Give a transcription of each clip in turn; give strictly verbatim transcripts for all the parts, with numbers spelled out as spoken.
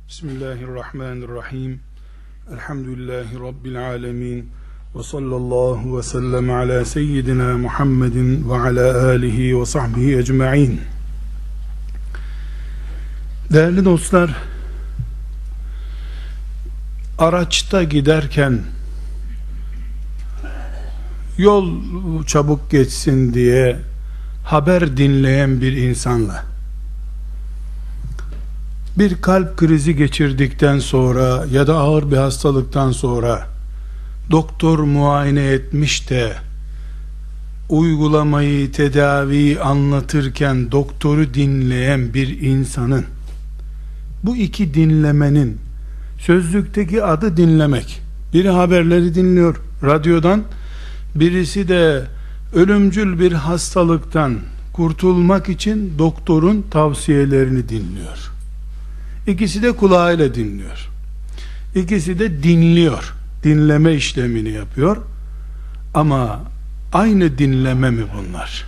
Bismillahirrahmanirrahim. Elhamdülillahi Rabbil alemin. Ve sallallahu ve sellem ala seyyidina Muhammedin ve ala alihi ve sahbihi ecma'in. Değerli dostlar, araçta giderken yol çabuk geçsin diye haber dinleyen bir insanla bir kalp krizi geçirdikten sonra ya da ağır bir hastalıktan sonra doktor muayene etmiş de uygulamayı, tedaviyi anlatırken doktoru dinleyen bir insanın, bu iki dinlemenin sözlükteki adı dinlemek. Biri haberleri dinliyor radyodan, birisi de ölümcül bir hastalıktan kurtulmak için doktorun tavsiyelerini dinliyor. İkisi de kulağıyla dinliyor. İkisi de dinliyor. Dinleme işlemini yapıyor. Ama aynı dinleme mi bunlar?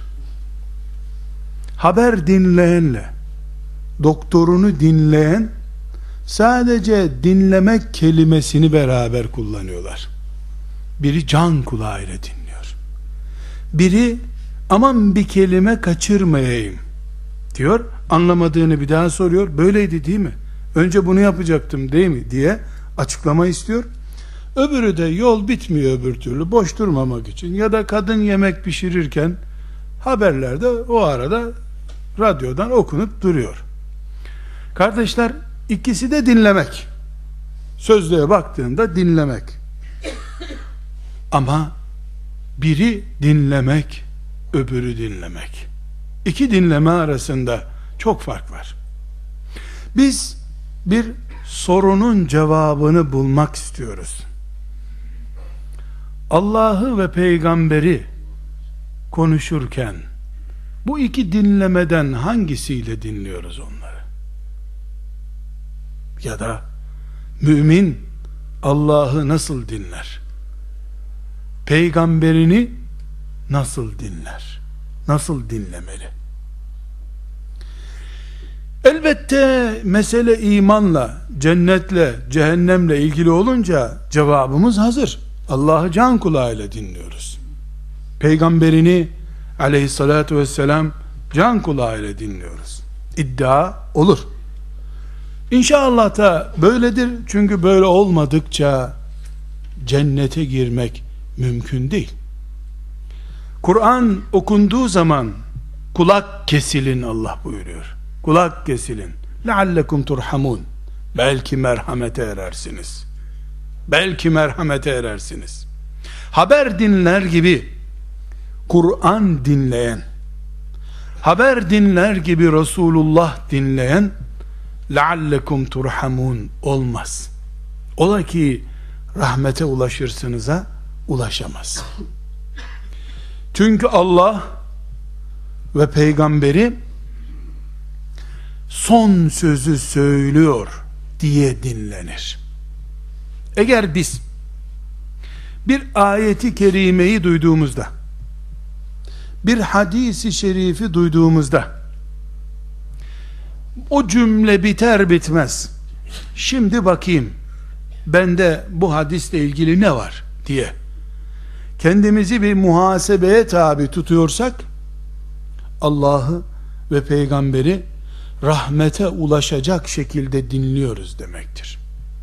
Haber dinleyenle doktorunu dinleyen sadece dinlemek kelimesini beraber kullanıyorlar. Biri can kulağıyla dinliyor. Biri aman bir kelime kaçırmayayım diyor. Anlamadığını bir daha soruyor. Böyleydi değil mi? Önce bunu yapacaktım değil mi diye açıklama istiyor. Öbürü de yol bitmiyor öbür türlü, boş durmamak için ya da kadın yemek pişirirken haberlerde o arada radyodan okunup duruyor. Kardeşler, ikisi de dinlemek. Sözlüğe baktığında dinlemek. Ama biri dinlemek, öbürü dinlemek. İki dinleme arasında çok fark var. Biz bir sorunun cevabını bulmak istiyoruz. Allah'ı ve peygamberi konuşurken bu iki dinlemeden hangisiyle dinliyoruz onları? Ya da mümin Allah'ı nasıl dinler? Peygamberini nasıl dinler? Nasıl dinlemeli? Elbette mesele imanla, cennetle, cehennemle ilgili olunca cevabımız hazır. Allah'ı can kulağıyla dinliyoruz. Peygamberini aleyhissalatu vesselam can kulağıyla dinliyoruz. İddia olur. İnşallah da böyledir, çünkü böyle olmadıkça cennete girmek mümkün değil. Kur'an okunduğu zaman kulak kesilin, Allah buyuruyor. Kulak kesilin. Leallekum turhamun. Belki merhamete erersiniz. Belki merhamete erersiniz. Haber dinler gibi Kur'an dinleyen, haber dinler gibi Resulullah dinleyen leallekum turhamun olmaz. Ola ki rahmete ulaşırsınıza ulaşamaz. Çünkü Allah ve peygamberi son sözü söylüyor diye dinlenir. Eğer biz bir ayeti kerimeyi duyduğumuzda, bir hadisi şerifi duyduğumuzda, o cümle biter bitmez şimdi bakayım bende bu hadisle ilgili ne var diye kendimizi bir muhasebeye tabi tutuyorsak, Allah'ı ve peygamberi rahmete ulaşacak şekilde dinliyoruz demektir.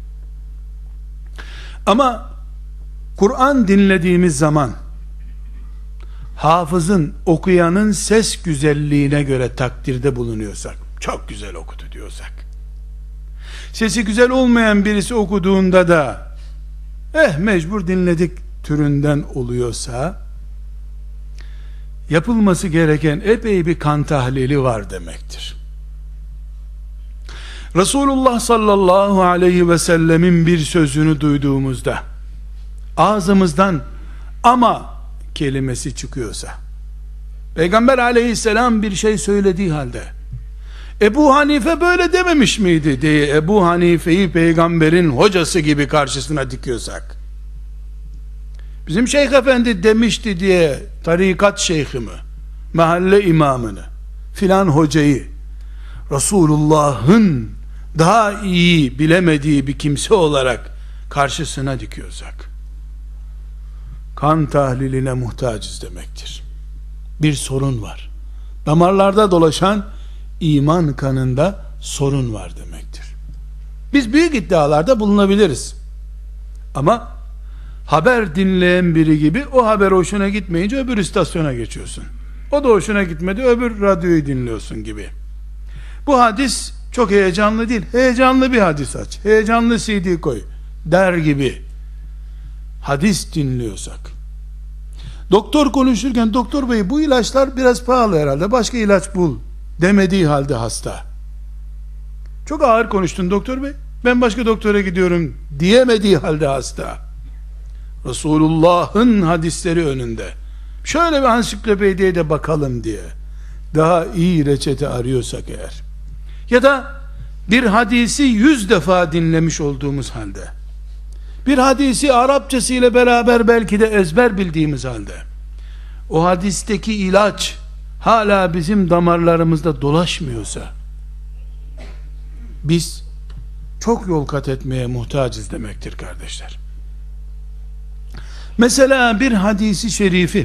Ama Kur'an dinlediğimiz zaman hafızın, okuyanın ses güzelliğine göre takdirde bulunuyorsak, çok güzel okudu diyorsak, sesi güzel olmayan birisi okuduğunda da eh mecbur dinledik türünden oluyorsa, yapılması gereken epey bir kan tahlili var demektir. Resulullah sallallahu aleyhi ve sellemin bir sözünü duyduğumuzda ağzımızdan ama kelimesi çıkıyorsa, Peygamber aleyhisselam bir şey söylediği halde Ebu Hanife böyle dememiş miydi diye Ebu Hanife'yi peygamberin hocası gibi karşısına dikiyorsak, bizim şeyh efendi demişti diye tarikat şeyhimi, mahalle imamını, filan hocayı Resulullah'ın daha iyi bilemediği bir kimse olarak karşısına dikiyorsak, kan tahliline muhtacız demektir. Bir sorun var. Damarlarda dolaşan iman kanında sorun var demektir. Biz büyük iddialarda bulunabiliriz. Ama haber dinleyen biri gibi o haber hoşuna gitmeyince öbür istasyona geçiyorsun. O da hoşuna gitmedi, öbür radyoyu dinliyorsun gibi. Bu hadis çok heyecanlı değil. Heyecanlı bir hadis aç. Heyecanlı C D koy der gibi hadis dinliyorsak, doktor konuşurken doktor bey bu ilaçlar biraz pahalı herhalde, başka ilaç bul demediği halde hasta, çok ağır konuştun doktor bey, ben başka doktora gidiyorum diyemediği halde hasta, Resulullah'ın hadisleri önünde şöyle bir ansiklopediye de bakalım diye daha iyi reçete arıyorsak eğer, ya da bir hadisi yüz defa dinlemiş olduğumuz halde, bir hadisi Arapçası ile beraber belki de ezber bildiğimiz halde, o hadisteki ilaç hala bizim damarlarımızda dolaşmıyorsa, biz çok yol kat etmeye muhtacız demektir kardeşler. Mesela bir hadisi şerifi,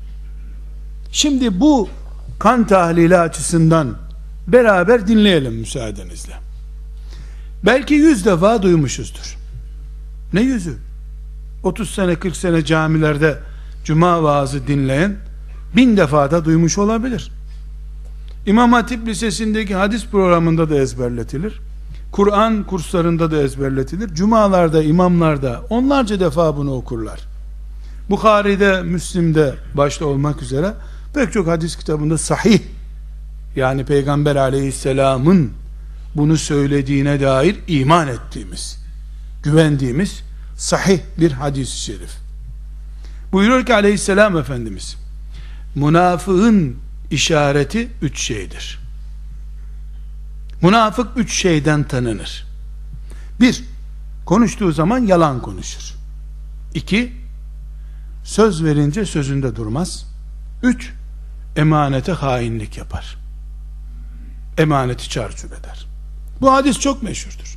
şimdi bu kan tahlili açısından beraber dinleyelim müsaadenizle. Belki yüz defa duymuşuzdur. Ne yüzü? otuz sene kırk sene camilerde cuma vaazı dinleyen bin defa da duymuş olabilir. İmam Hatip Lisesi'ndeki hadis programında da ezberletilir. Kur'an kurslarında da ezberletilir. Cumalarda, imamlarda onlarca defa bunu okurlar. Bukhari'de, Müslim'de başta olmak üzere pek çok hadis kitabında sahih, yani Peygamber aleyhisselamın bunu söylediğine dair iman ettiğimiz, güvendiğimiz sahih bir hadis-i şerif. Buyuruyor ki aleyhisselam Efendimiz, münafığın işareti üç şeydir. Münafık üç şeyden tanınır. Bir, konuştuğu zaman yalan konuşur. İki, söz verince sözünde durmaz. Üç, emanete hainlik yapar. Emaneti çarçur eder. Bu hadis çok meşhurdur.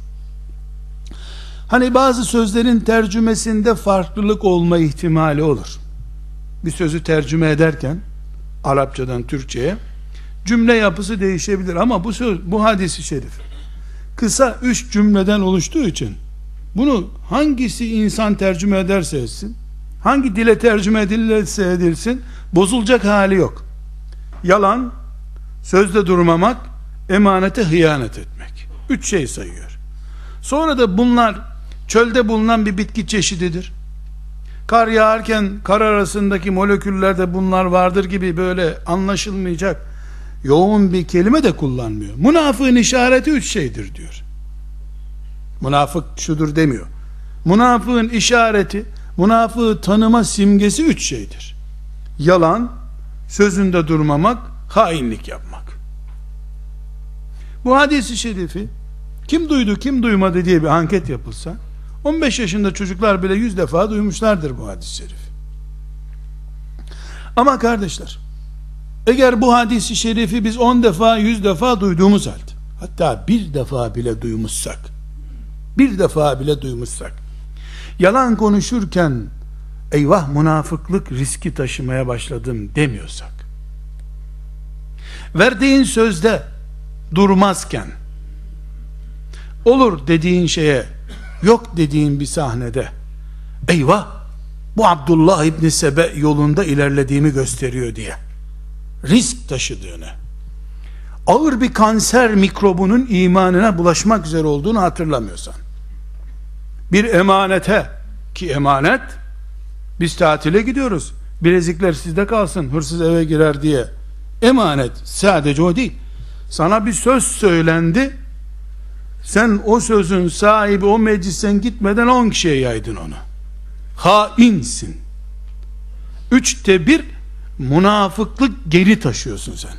Hani bazı sözlerin tercümesinde farklılık olma ihtimali olur. Bir sözü tercüme ederken Arapçadan Türkçe'ye cümle yapısı değişebilir ama bu söz, bu hadis-i şerif kısa üç cümleden oluştuğu için bunu hangisi insan tercüme ederse etsin, hangi dile tercüme edilirse edilsin bozulacak hali yok. Yalan, sözde durmamak, emanete hıyanet etmek. Üç şey sayıyor. Sonra da bunlar çölde bulunan bir bitki çeşididir. Kar yağarken kar arasındaki moleküllerde bunlar vardır gibi böyle anlaşılmayacak yoğun bir kelime de kullanmıyor. Münafığın işareti üç şeydir diyor. Münafık şudur demiyor. Münafığın işareti, münafığı tanıma simgesi üç şeydir. Yalan, sözünde durmamak, hainlik yapmak. Bu hadis-i şerifi kim duydu kim duymadı diye bir anket yapılsa on beş yaşında çocuklar bile yüz defa duymuşlardır bu hadis-i şerif. Ama kardeşler, eğer bu hadis-i şerifi biz on defa yüz defa duyduğumuz halde, hatta bir defa bile duymuşsak, bir defa bile duymuşsak, yalan konuşurken eyvah münafıklık riski taşımaya başladım demiyorsak, verdiğin sözde durmazken, olur dediğin şeye yok dediğin bir sahnede eyvah bu Abdullah İbni Sebe yolunda ilerlediğimi gösteriyor diye risk taşıdığını, ağır bir kanser mikrobunun imanına bulaşmak üzere olduğunu hatırlamıyorsan, bir emanete, ki emanet, biz tatile gidiyoruz, bilezikler sizde kalsın, hırsız eve girer diye, emanet sadece o değil, sana bir söz söylendi, sen o sözün sahibi o meclisten gitmeden on kişiye yaydın onu, hainsin. Üçte bir münafıklık geri taşıyorsun sen.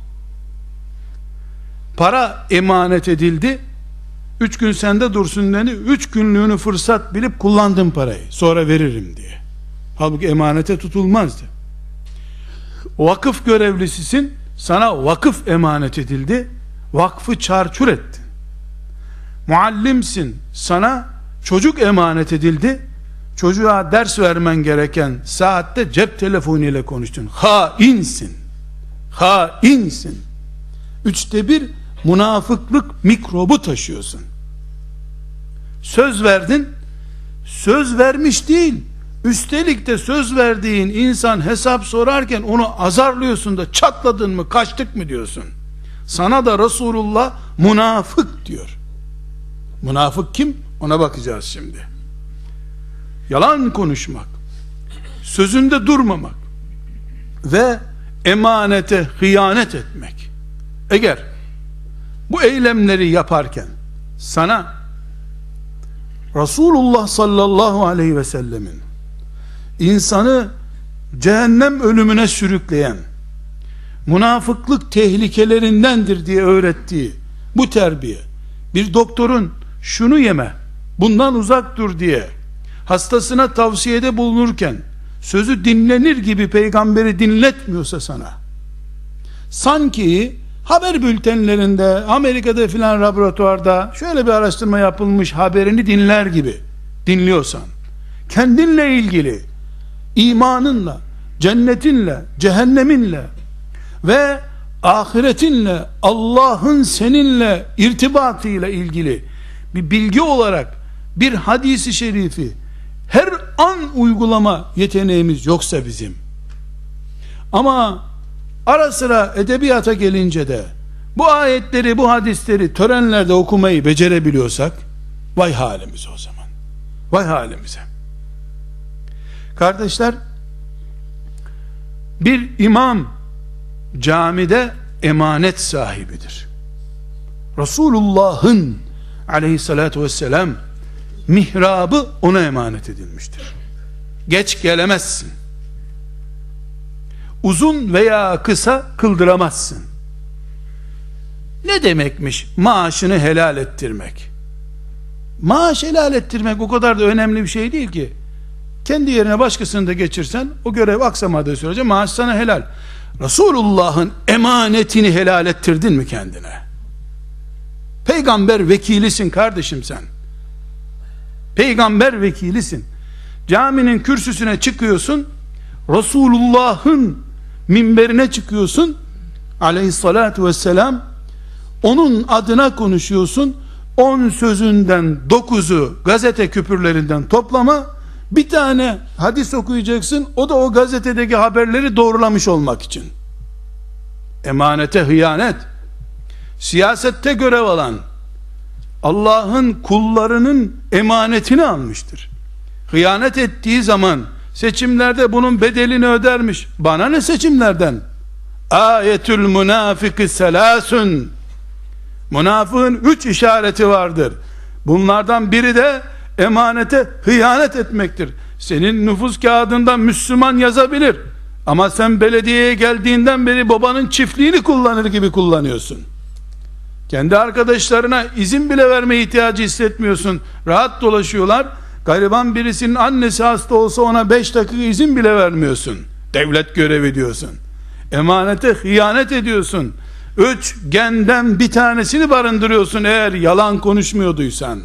Para emanet edildi, üç gün sende dursun dedi, üç günlüğünü fırsat bilip kullandın parayı, sonra veririm diye. Halbuki emanete tutulmazdı. Vakıf görevlisisin, sana vakıf emanet edildi, vakfı çarçur ettin. Muallimsin, sana çocuk emanet edildi. Çocuğa ders vermen gereken saatte cep telefonu ile konuştun. Hainsin. Hainsin. Üçte bir münafıklık mikrobu taşıyorsun. Söz verdin, söz vermiş değil, üstelik de söz verdiğin insan hesap sorarken onu azarlıyorsun da çatladın mı, kaçtık mı diyorsun. Sana da Resulullah münafık diyor. Münafık kim? Ona bakacağız şimdi. Yalan konuşmak, sözünde durmamak ve emanete hıyanet etmek. Eğer bu eylemleri yaparken sana Resulullah sallallahu aleyhi ve sellemin insanı cehennem ölümüne sürükleyen münafıklık tehlikelerindendir diye öğrettiği bu terbiye, bir doktorun şunu yeme, bundan uzak dur diye hastasına tavsiyede bulunurken sözü dinlenir gibi peygamberi dinletmiyorsa sana, sanki haber bültenlerinde Amerika'da filan laboratuvarda şöyle bir araştırma yapılmış haberini dinler gibi dinliyorsan, kendinle ilgili imanınla, cennetinle, cehenneminle ve ahiretinle, Allah'ın seninle irtibatıyla ilgili bir bilgi olarak bir hadisi şerifi her an uygulama yeteneğimiz yoksa bizim, ama ara sıra edebiyata gelince de bu ayetleri, bu hadisleri törenlerde okumayı becerebiliyorsak, vay halimize o zaman. Vay halimize. Kardeşler, bir imam camide emanet sahibidir. Resulullah'ın aleyhissalatu vesselam mihrabı ona emanet edilmiştir. Geç gelemezsin. Uzun veya kısa kıldıramazsın. Ne demekmiş maaşını helal ettirmek? Maaş helal ettirmek o kadar da önemli bir şey değil ki. Kendi yerine başkasını da geçirsen o görev aksamadığı sürece maaş sana helal. Resulullah'ın emanetini helal ettirdin mi kendine? Peygamber vekilisin kardeşim sen. Peygamber vekilisin. Caminin kürsüsüne çıkıyorsun, Resulullah'ın minberine çıkıyorsun aleyhissalatu vesselam, onun adına konuşuyorsun. On sözünden dokuzu gazete küpürlerinden toplama, bir tane hadis okuyacaksın, o da o gazetedeki haberleri doğrulamış olmak için. Emanete hıyanet. Siyasette görev alan Allah'ın kullarının emanetini almıştır. Hıyanet ettiği zaman seçimlerde bunun bedelini ödermiş. Bana ne seçimlerden? Ayetül münafiki selasun. Münafığın üç işareti vardır. Bunlardan biri de emanete hıyanet etmektir. Senin nüfus kağıdında Müslüman yazabilir, ama sen belediyeye geldiğinden beri babanın çiftliğini kullanır gibi kullanıyorsun. Kendi arkadaşlarına izin bile vermeye ihtiyacı hissetmiyorsun. Rahat dolaşıyorlar. Gariban birisinin annesi hasta olsa ona beş dakika izin bile vermiyorsun. Devlet görevi diyorsun. Emanete hıyanet ediyorsun. Üç genden bir tanesini barındırıyorsun eğer yalan konuşmuyorduysan.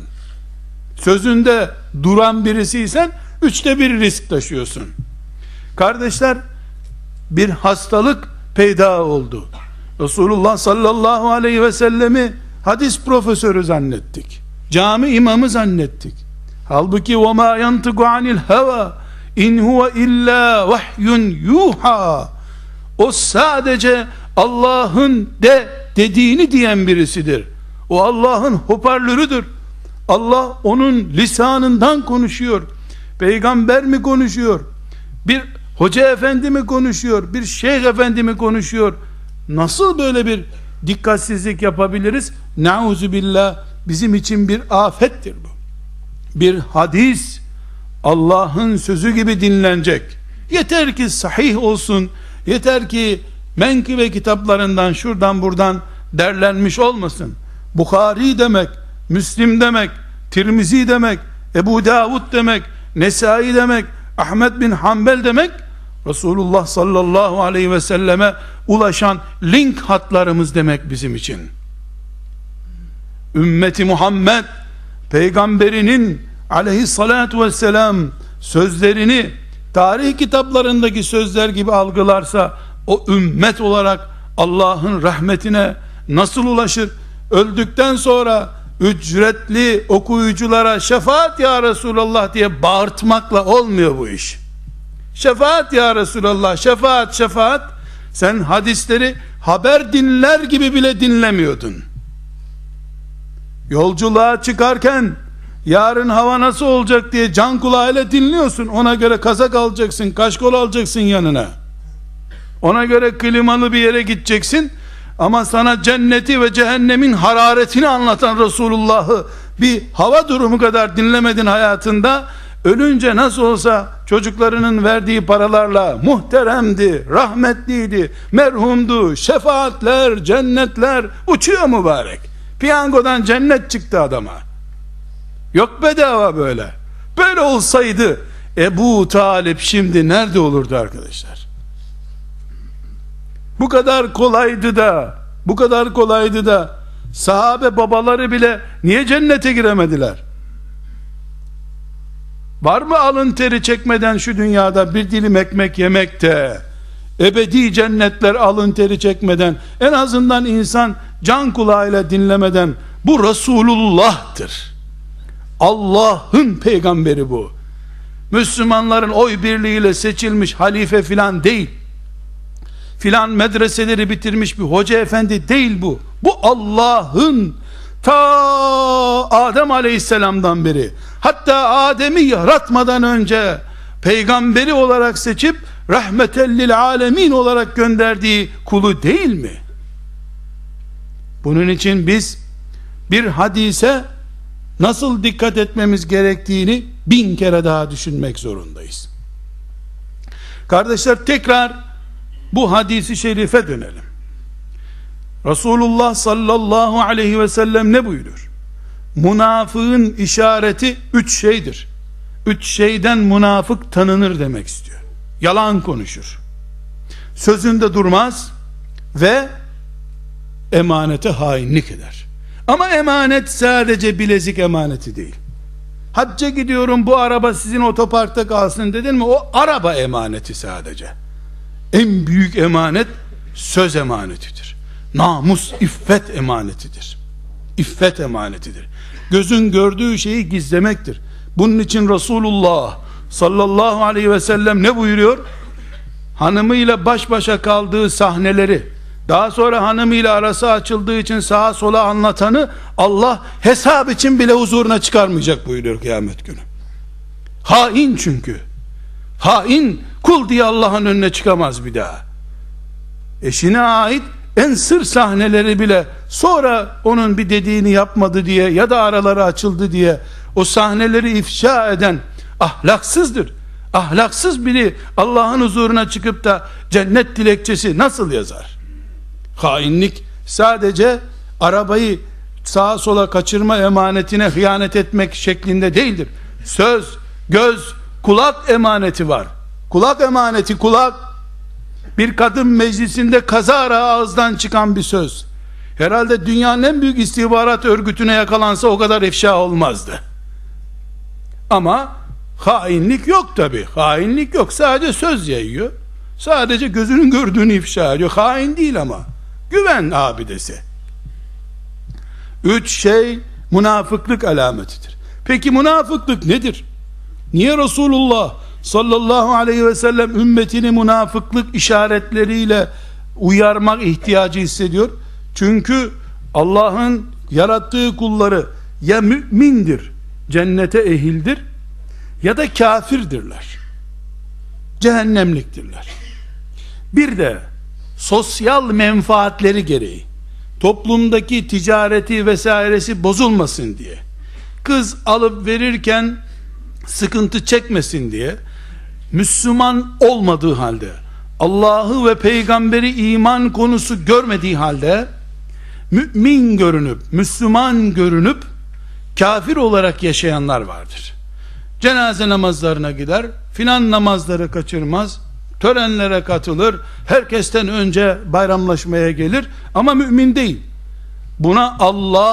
Sözünde duran birisiysen üçte bir risk taşıyorsun. Kardeşler, bir hastalık peyda oldu. Resulullah sallallahu aleyhi ve sellemi hadis profesörü zannettik. Cami imamı zannettik. Halbuki وَمَا يَنْتِقُ عَنِ الْهَوَى اِنْ هُوَ اِلَّا وَحْيٌ يُوحَى. O sadece Allah'ın de dediğini diyen birisidir. O Allah'ın hoparlörüdür. Allah onun lisanından konuşuyor. Peygamber mi konuşuyor? Bir hoca efendi mi konuşuyor? Bir şeyh efendi mi konuşuyor? Nasıl böyle bir dikkatsizlik yapabiliriz? Nauzubillah, bizim için bir afettir bu. Bir hadis Allah'ın sözü gibi dinlenecek. Yeter ki sahih olsun. Yeter ki menkıbe kitaplarından şuradan buradan derlenmiş olmasın. Bukhari demek, Müslim demek, Tirmizi demek, Ebu Davud demek, Nesai demek, Ahmet bin Hanbel demek, Resulullah sallallahu aleyhi ve selleme ulaşan link hatlarımız demek bizim için. ümmeti Muhammed peygamberinin aleyhissalatu vesselam sözlerini tarih kitaplarındaki sözler gibi algılarsa, o ümmet olarak Allah'ın rahmetine nasıl ulaşır? Öldükten sonra ücretli okuyuculara şefaat ya Resulallah diye bağırtmakla olmuyor bu iş. Şefaat ya Resulallah, şefaat şefaat. Sen hadisleri haber dinler gibi bile dinlemiyordun. Yolculuğa çıkarken yarın hava nasıl olacak diye can kulağıyla dinliyorsun. Ona göre kazak alacaksın, kaşkol alacaksın yanına. Ona göre klimalı bir yere gideceksin. Ama sana cenneti ve cehennemin hararetini anlatan Resulullah'ı bir hava durumu kadar dinlemedin hayatında. Ölünce nasıl olsa çocuklarının verdiği paralarla muhteremdi, rahmetliydi, merhumdu, şefaatler, cennetler uçuyor mübarek. Piyangodan cennet çıktı adama. Yok bedava böyle. Böyle olsaydı Ebu Talip şimdi nerede olurdu arkadaşlar? Bu kadar kolaydı da, bu kadar kolaydı da sahabe babaları bile niye cennete giremediler? Var mı alın teri çekmeden şu dünyada bir dilim ekmek yemekte, ebedi cennetler alın teri çekmeden, en azından insan can kulağıyla dinlemeden, bu Resulullah'tır. Allah'ın peygamberi bu. Müslümanların oy birliğiyle seçilmiş halife filan değil. Filan medreseleri bitirmiş bir hoca efendi değil bu. Bu Allah'ın ta Adem aleyhisselamdan beri, hatta Adem'i yaratmadan önce peygamberi olarak seçip rahmetellil alemin olarak gönderdiği kulu değil mi? Bunun için biz bir hadise nasıl dikkat etmemiz gerektiğini bin kere daha düşünmek zorundayız. Kardeşler, tekrar bu hadisi şerife dönelim. Resulullah sallallahu aleyhi ve sellem ne buyuruyor? Münafığın işareti üç şeydir. Üç şeyden münafık tanınır demek istiyor. Yalan konuşur, sözünde durmaz ve emanete hainlik eder. Ama emanet sadece bilezik emaneti değil. Hacca gidiyorum, bu araba sizin otoparkta kalsın dedin mi, o araba emaneti sadece. En büyük emanet söz emanetidir. Namus, iffet emanetidir. İffet emanetidir. Gözün gördüğü şeyi gizlemektir. Bunun için Resulullah sallallahu aleyhi ve sellem ne buyuruyor? Hanımıyla baş başa kaldığı sahneleri, daha sonra hanımıyla arası açıldığı için sağa sola anlatanı Allah hesap için bile huzuruna çıkarmayacak buyuruyor kıyamet günü. Hain çünkü. Hain kul diye Allah'ın önüne çıkamaz bir daha. Eşine ait en sır sahneleri bile sonra onun bir dediğini yapmadı diye ya da araları açıldı diye o sahneleri ifşa eden ahlaksızdır. Ahlaksız biri Allah'ın huzuruna çıkıp da cennet dilekçesi nasıl yazar? Hainlik sadece arabayı sağa sola kaçırma emanetine hıyanet etmek şeklinde değildir. Söz, göz, kulak emaneti var. Kulak emaneti, kulak. Bir kadın meclisinde kazara ağızdan çıkan bir söz, herhalde dünyanın en büyük istihbarat örgütüne yakalansa o kadar ifşa olmazdı. Ama hainlik yok tabi. Hainlik yok. Sadece söz yayıyor. Sadece gözünün gördüğünü ifşa ediyor. Hain değil ama. Güven abidesi. Üç şey münafıklık alametidir. Peki münafıklık nedir? Niye Resulullah sallallahu aleyhi ve sellem ümmetini münafıklık işaretleriyle uyarmak ihtiyacı hissediyor? Çünkü Allah'ın yarattığı kulları ya mümindir, cennete ehildir, ya da kafirdirler, cehennemliktirler. Bir de sosyal menfaatleri gereği, toplumdaki ticareti vesairesi bozulmasın diye, kız alıp verirken sıkıntı çekmesin diye, Müslüman olmadığı halde, Allah'ı ve peygamberi iman konusu görmediği halde, mümin görünüp, Müslüman görünüp kafir olarak yaşayanlar vardır. Cenaze namazlarına gider, filan namazları kaçırmaz, törenlere katılır, herkesten önce bayramlaşmaya gelir ama mümin değil. Buna Allah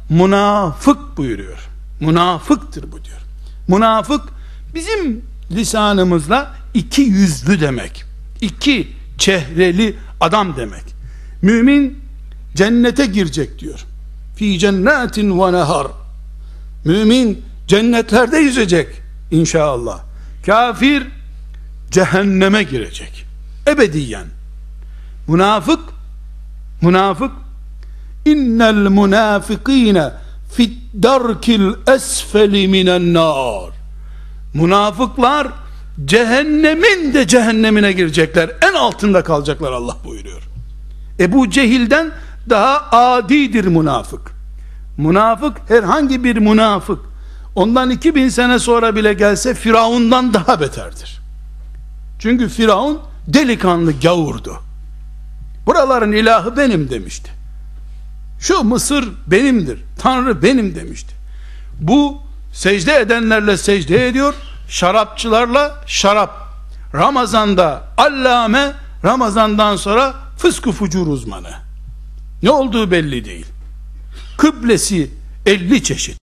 münafık buyuruyor. Münafıktır bu diyor. Münafık bizim lisanımızla iki yüzlü demek. İki çehreli adam demek. Mümin cennete girecek diyor. Fi cennetin ve nehar. Mümin cennetlerde yüzecek inşallah. Kafir cehenneme girecek. Ebediyen. Münafık münafık innel münafıkîne fiddarkil esfeli minen nar. Münafıklar cehennemin de cehennemine girecekler. En altında kalacaklar Allah buyuruyor. Ebu Cehil'den daha adidir münafık. Münafık herhangi bir münafık ondan iki bin sene sonra bile gelse Firavun'dan daha beterdir. Çünkü Firavun delikanlı gavurdu. Buraların ilahı benim demişti. Şu Mısır benimdir, Tanrı benim demişti. Bu secde edenlerle secde ediyor, şarapçılarla şarap. Ramazanda allame, Ramazandan sonra fıskı fucur uzmanı. Ne olduğu belli değil. Kıblesi elli çeşit.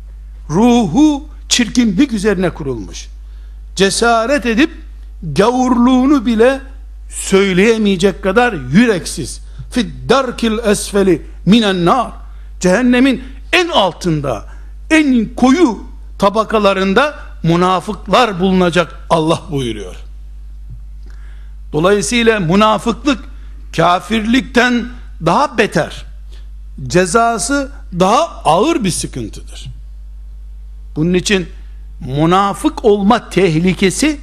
Ruhu çirkinlik üzerine kurulmuş. Cesaret edip gavurluğunu bile söyleyemeyecek kadar yüreksiz. Fiddarkil esfeli minen nar. Cehennemin en altında, en koyu tabakalarında münafıklar bulunacak Allah buyuruyor. Dolayısıyla münafıklık kafirlikten daha beter, cezası daha ağır bir sıkıntıdır. Bunun için münafık olma tehlikesi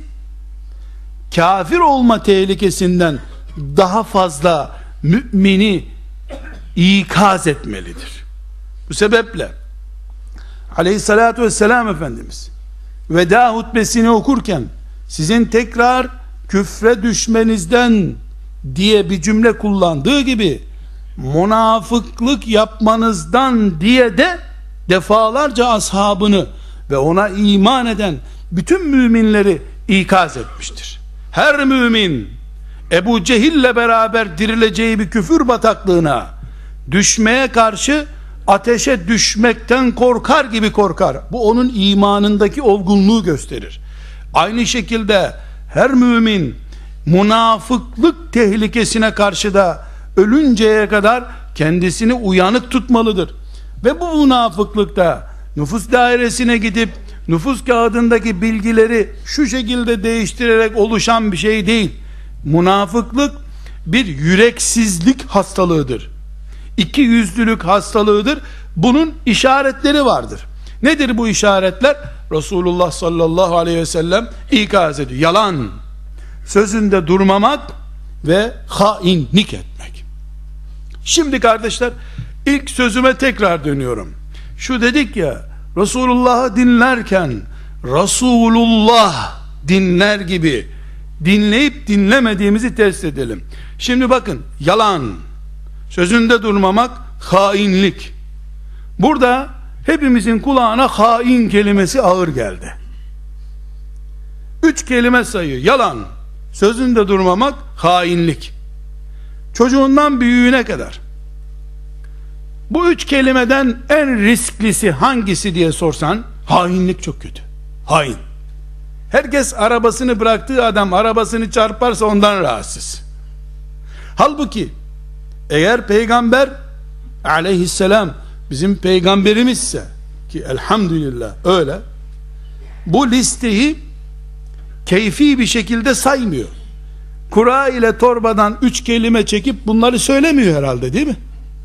kafir olma tehlikesinden daha fazla mümini ikaz etmelidir. Bu sebeple Aleyhissalatu vesselam Efendimiz veda hutbesini okurken sizin tekrar küfre düşmenizden diye bir cümle kullandığı gibi münafıklık yapmanızdan diye de defalarca ashabını ve ona iman eden bütün müminleri ikaz etmiştir. Her mümin Ebu Cehil'le beraber dirileceği bir küfür bataklığına düşmeye karşı ateşe düşmekten korkar gibi korkar. Bu onun imanındaki olgunluğu gösterir. Aynı şekilde her mümin münafıklık tehlikesine karşı da ölünceye kadar kendisini uyanık tutmalıdır. Ve bu münafıklıkta nüfus dairesine gidip nüfus kağıdındaki bilgileri şu şekilde değiştirerek oluşan bir şey değil. Münafıklık bir yüreksizlik hastalığıdır. İki yüzlülük hastalığıdır. Bunun işaretleri vardır. Nedir bu işaretler? Resulullah sallallahu aleyhi ve sellem ikaz ediyor. Yalan, sözünde durmamak ve hainlik etmek. Şimdi kardeşler, ilk sözüme tekrar dönüyorum. Şu dedik ya, Resulullah'ı dinlerken Resulullah dinler gibi dinleyip dinlemediğimizi test edelim. Şimdi bakın, yalan, sözünde durmamak, hainlik. Burada hepimizin kulağına hain kelimesi ağır geldi. Üç kelime sayıyor. Yalan, sözünde durmamak, hainlik. Çocuğundan büyüğüne kadar. Bu üç kelimeden en risklisi hangisi diye sorsan, hainlik çok kötü. Hain. Herkes arabasını bıraktığı adam arabasını çarparsa ondan rahatsız. Halbuki eğer peygamber aleyhisselam bizim peygamberimizse, ki elhamdülillah öyle, bu listeyi keyfi bir şekilde saymıyor. Kura ile torbadan üç kelime çekip bunları söylemiyor herhalde, değil mi?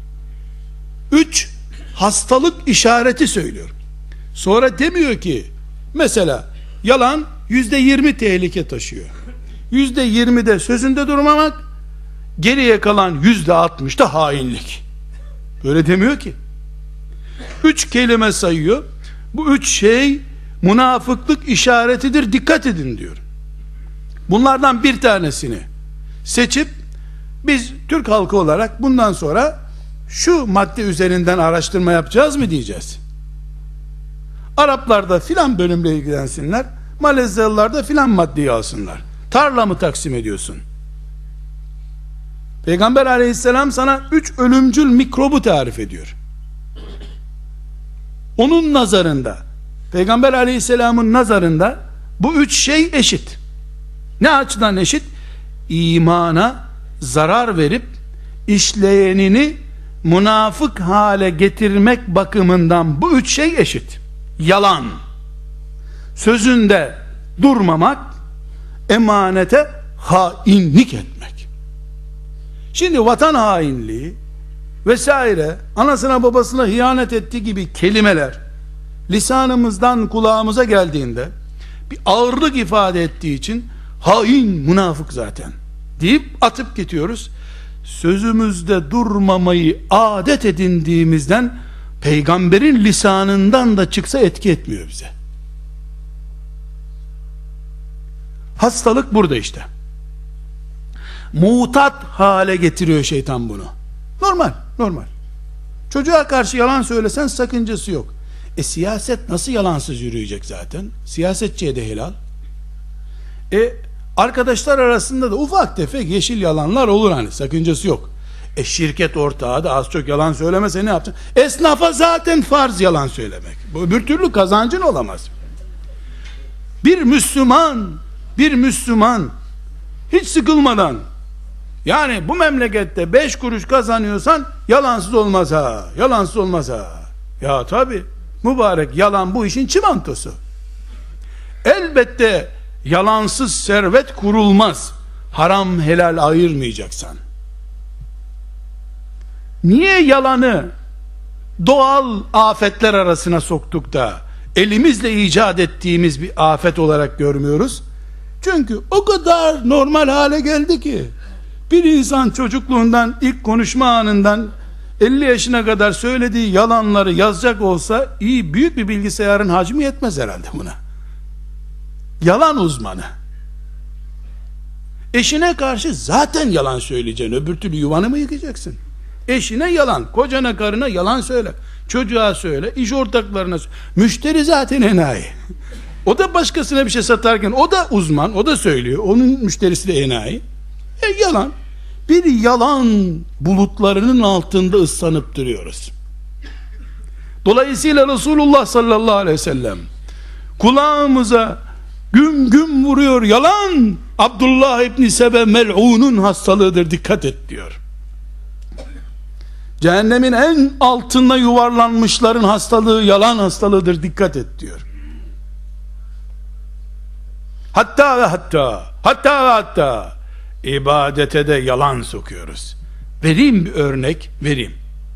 Üç hastalık işareti söylüyor. Sonra demiyor ki mesela yalan yüzde yirmi tehlike taşıyor. Yüzde yirmide sözünde durmamak, geriye kalan yüzde altmışta hainlik. Böyle demiyor ki. Üç kelime sayıyor. Bu üç şey münafıklık işaretidir, dikkat edin diyor. Bunlardan bir tanesini seçip biz Türk halkı olarak bundan sonra şu madde üzerinden araştırma yapacağız mı diyeceğiz. Araplar da filan bölümle ilgilensinler, Malezyalılar da filan maddeyi alsınlar. Tarla mı taksim ediyorsun? Peygamber aleyhisselam sana üç ölümcül mikrobu tarif ediyor. Onun nazarında, Peygamber aleyhisselamın nazarında bu üç şey eşit. Ne açıdan eşit? İmana zarar verip işleyenini münafık hale getirmek bakımından bu üç şey eşit. Yalan, sözünde durmamak, emanete hainlik etmek. Şimdi vatan hainliği vesaire, anasına babasına hıyanet ettiği gibi kelimeler lisanımızdan kulağımıza geldiğinde bir ağırlık ifade ettiği için hain, münafık zaten deyip atıp gidiyoruz. Sözümüzde durmamayı adet edindiğimizden peygamberin lisanından da çıksa etki etmiyor bize. Hastalık burada işte. Mutat hale getiriyor şeytan bunu. Normal, normal. Çocuğa karşı yalan söylesen sakıncası yok. E siyaset nasıl yalansız yürüyecek zaten? Siyasetçiye de helal. E arkadaşlar arasında da ufak tefek yeşil yalanlar olur, hani sakıncası yok. E şirket ortağı da az çok yalan söylemese ne yapacaksın? Esnafa zaten farz yalan söylemek. Bu öbür türlü kazancın olamaz. Bir Müslüman, bir Müslüman hiç sıkılmadan, yani bu memlekette beş kuruş kazanıyorsan yalansız olmaz ha, yalansız olmaz ha. Ya tabi mübarek, yalan bu işin çimentosu. Elbette yalansız servet kurulmaz, haram helal ayırmayacaksan. Niye yalanı doğal afetler arasına soktuk da elimizle icat ettiğimiz bir afet olarak görmüyoruz? Çünkü o kadar normal hale geldi ki bir insan çocukluğundan, ilk konuşma anından elli yaşına kadar söylediği yalanları yazacak olsa iyi, büyük bir bilgisayarın hacmi yetmez herhalde buna. Yalan uzmanı. Eşine karşı zaten yalan söyleyeceksin, öbür türlü yuvanı mı yıkacaksın? Eşine yalan, kocana karına yalan söyle, çocuğa söyle, iş ortaklarına söyle. Müşteri zaten enayi. O da başkasına bir şey satarken o da uzman, o da söylüyor, onun müşterisi de enayi. E yalan. Bir yalan bulutlarının altında ıslanıp duruyoruz. Dolayısıyla Resulullah sallallahu aleyhi ve sellem kulağımıza güm güm vuruyor, yalan Abdullah İbni Sebe mel'unun hastalığıdır, dikkat et diyor. Cehennemin en altında yuvarlanmışların hastalığı yalan hastalığıdır, dikkat et diyor. Hatta ve hatta hatta ve hatta ibadete de yalan sokuyoruz. Vereyim bir örnek vereyim.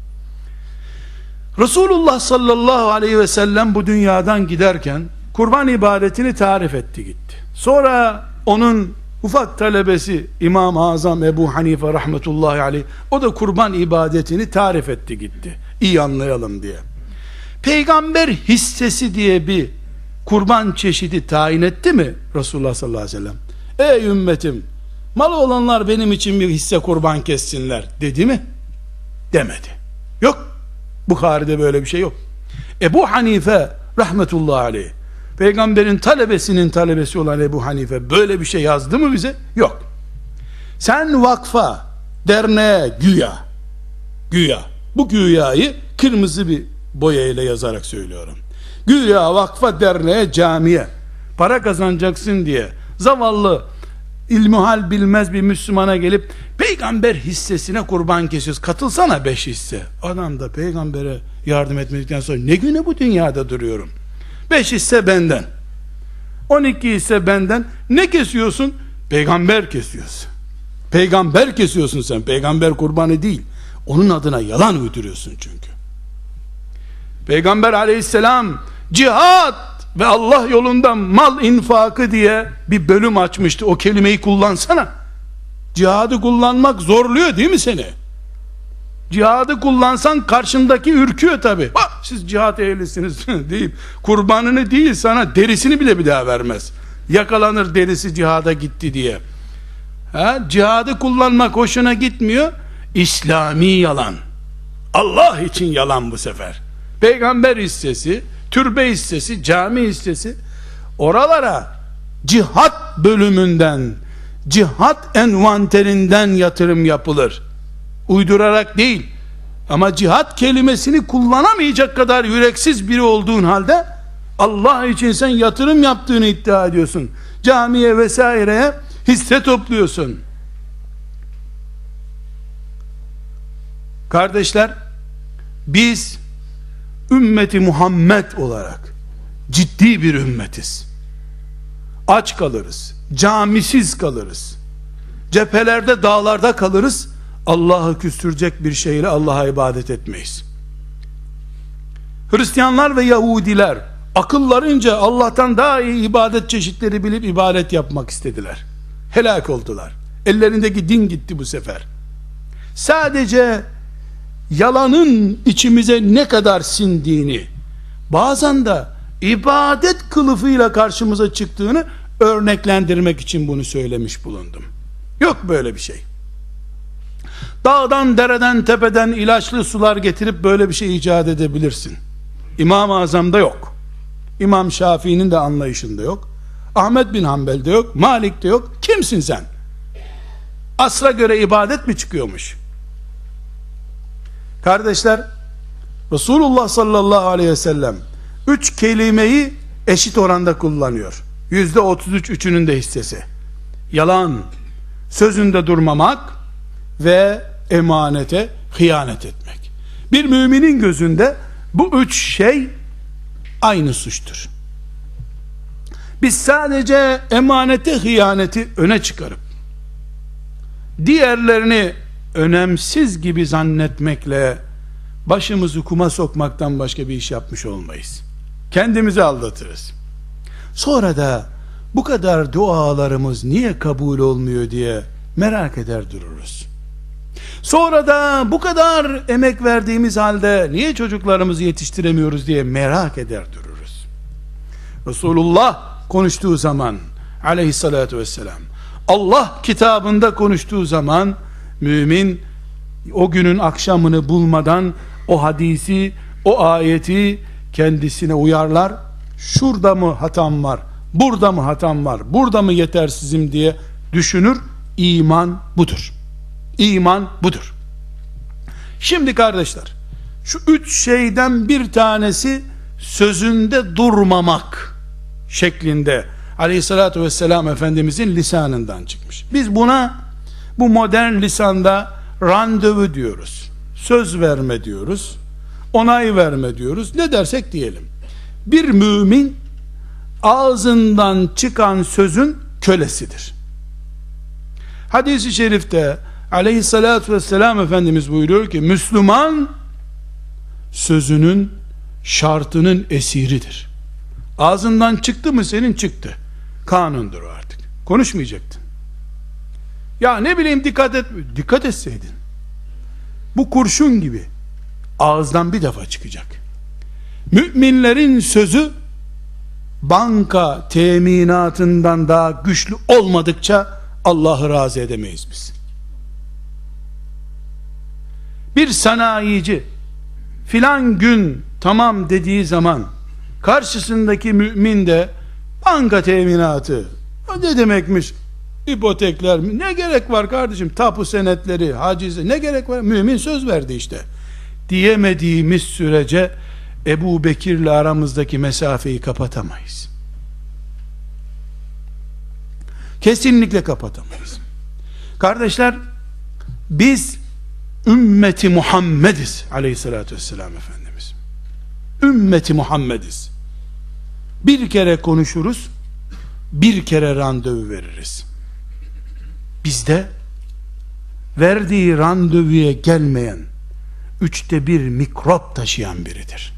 Resulullah sallallahu aleyhi ve sellem bu dünyadan giderken kurban ibadetini tarif etti gitti. Sonra onun ufak talebesi İmam-ı Azam Ebu Hanife rahmetullahi aleyh, o da kurban ibadetini tarif etti gitti. İyi anlayalım diye. Peygamber hissesi diye bir kurban çeşidi tayin etti mi Resulullah sallallahu aleyhi ve sellem? Ey ümmetim, malı olanlar benim için bir hisse kurban kessinler dedi mi? Demedi. Yok. Bukhari'de böyle bir şey yok. Ebu Hanife rahmetullahi aleyh, peygamberin talebesinin talebesi olan Ebu Hanife böyle bir şey yazdı mı bize? Yok. Sen vakfa, derneğe, güya güya bu güyayı kırmızı bir boyayla yazarak söylüyorum. Güya vakfa, derneğe, camiye para kazanacaksın diye zavallı ilmuhal bilmez bir Müslümana gelip peygamber hissesine kurban kesiyoruz, katılsana beş hisse. Adam da peygambere yardım etmedikten sonra ne güne bu dünyada duruyorum, beş hisse benden, on iki hisse benden, ne kesiyorsun? Peygamber kesiyorsun. Peygamber kesiyorsun sen, peygamber kurbanı değil. Onun adına yalan uyduruyorsun çünkü. Peygamber aleyhisselam cihat ve Allah yolunda mal infakı diye bir bölüm açmıştı. O kelimeyi kullansana. Cihadı kullanmak zorluyor değil mi seni? Cihadı kullansan karşındaki ürküyor tabi. Bak siz cihat ehlisiniz deyip kurbanını değil, sana derisini bile bir daha vermez. Yakalanır derisi cihada gitti diye. Ha, cihadı kullanmak hoşuna gitmiyor. İslami yalan, Allah için yalan bu sefer. Peygamber hissesi, türbe hissesi, cami hissesi, oralara cihat bölümünden, cihat envanterinden yatırım yapılır. Uydurarak değil. Ama cihat kelimesini kullanamayacak kadar yüreksiz biri olduğun halde Allah için sen yatırım yaptığını iddia ediyorsun. Camiye vesaireye hisse topluyorsun. Kardeşler, biz ümmeti Muhammed olarak ciddi bir ümmetiz. Aç kalırız, camisiz kalırız, cephelerde, dağlarda kalırız. Allah'ı küstürecek bir şeyle Allah'a ibadet etmeyiz. Hristiyanlar ve Yahudiler akıllarınca Allah'tan daha iyi ibadet çeşitleri bilip ibadet yapmak istediler. Helak oldular. Ellerindeki din gitti bu sefer. Sadece yalanın içimize ne kadar sindiğini, bazen de ibadet kılıfıyla karşımıza çıktığını örneklendirmek için bunu söylemiş bulundum. Yok böyle bir şey. Dağdan, dereden, tepeden ilaçlı sular getirip böyle bir şey icat edebilirsin. İmam-ı Azam'da yok. İmam Şafii'nin de anlayışında yok. Ahmet bin Hanbel'de yok. Malik'te yok. Kimsin sen? Asra göre ibadet mi çıkıyormuş? Kardeşler, Resulullah sallallahu aleyhi ve sellem üç kelimeyi eşit oranda kullanıyor. Yüzde otuz üç üçünün de hissesi. Yalan, sözünde durmamak ve emanete hıyanet etmek. Bir müminin gözünde bu üç şey aynı suçtur. Biz sadece emanete hıyaneti öne çıkarıp diğerlerini önemsiz gibi zannetmekle başımızı kuma sokmaktan başka bir iş yapmış olmayız. Kendimizi aldatırız. Sonra da bu kadar dualarımız niye kabul olmuyor diye merak eder dururuz. Sonra da bu kadar emek verdiğimiz halde niye çocuklarımızı yetiştiremiyoruz diye merak eder dururuz. Resulullah konuştuğu zaman aleyhissalatü vesselam, Allah kitabında konuştuğu zaman mümin o günün akşamını bulmadan o hadisi, o ayeti kendisine uyarlar. Şurada mı hatam var, burada mı hatam var, burada mı yetersizim diye düşünür. İman budur. İman budur. Şimdi kardeşler, şu üç şeyden bir tanesi sözünde durmamak şeklinde aleyhissalatü vesselam Efendimizin lisanından çıkmış. Biz buna, bu modern lisanda randevu diyoruz, söz verme diyoruz, onay verme diyoruz, ne dersek diyelim. Bir mümin ağzından çıkan sözün kölesidir. Hadis-i şerifte aleyhissalatü vesselam Efendimiz buyuruyor ki, Müslüman sözünün şartının esiridir. Ağzından çıktı mı senin, çıktı. Kanundur o artık. Konuşmayacaktın. Ya ne bileyim dikkat et. Dikkat etseydin. Bu kurşun gibi ağızdan bir defa çıkacak. Müminlerin sözü banka teminatından daha güçlü olmadıkça Allah'ı razı edemeyiz biz. Bir sanayici filan gün tamam dediği zaman karşısındaki mümin de banka teminatı, ne demekmiş, ipotekler mi, ne gerek var kardeşim, tapu senetleri, haciz, ne gerek var, mümin söz verdi işte diyemediğimiz sürece Ebu Bekir'le aramızdaki mesafeyi kapatamayız. Kesinlikle kapatamayız. Kardeşler, biz ümmeti Muhammediz aleyhissalatü vesselam Efendimiz. Ümmeti Muhammediz. Bir kere konuşuruz, bir kere randevu veririz. Bizde verdiği randevuya gelmeyen üçte bir mikrop taşıyan biridir.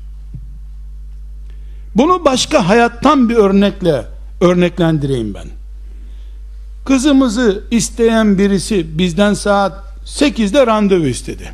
Bunu başka hayattan bir örnekle örneklendireyim ben. Kızımızı isteyen birisi bizden saat sekizde randevu istedi.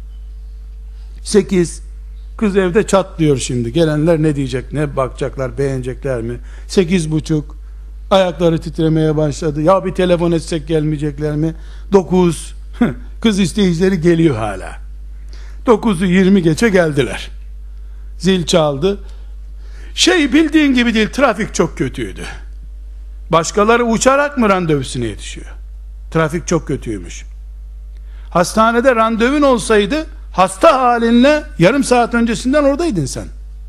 sekiz, kız evde çatlıyor şimdi. Gelenler ne diyecek, ne bakacaklar, beğenecekler mi? sekiz buçuk, ayakları titremeye başladı. Ya bir telefon etsek gelmeyecekler mi? dokuz, kız isteyicileri geliyor hala. dokuzu yirmi geçe geldiler. Zil çaldı. Şey, bildiğin gibi değil, trafik çok kötüydü. Başkaları uçarak mı randevusuna yetişiyor? Trafik çok kötüymüş. Hastanede randevun olsaydı hasta halinle yarım saat öncesinden oradaydın sen.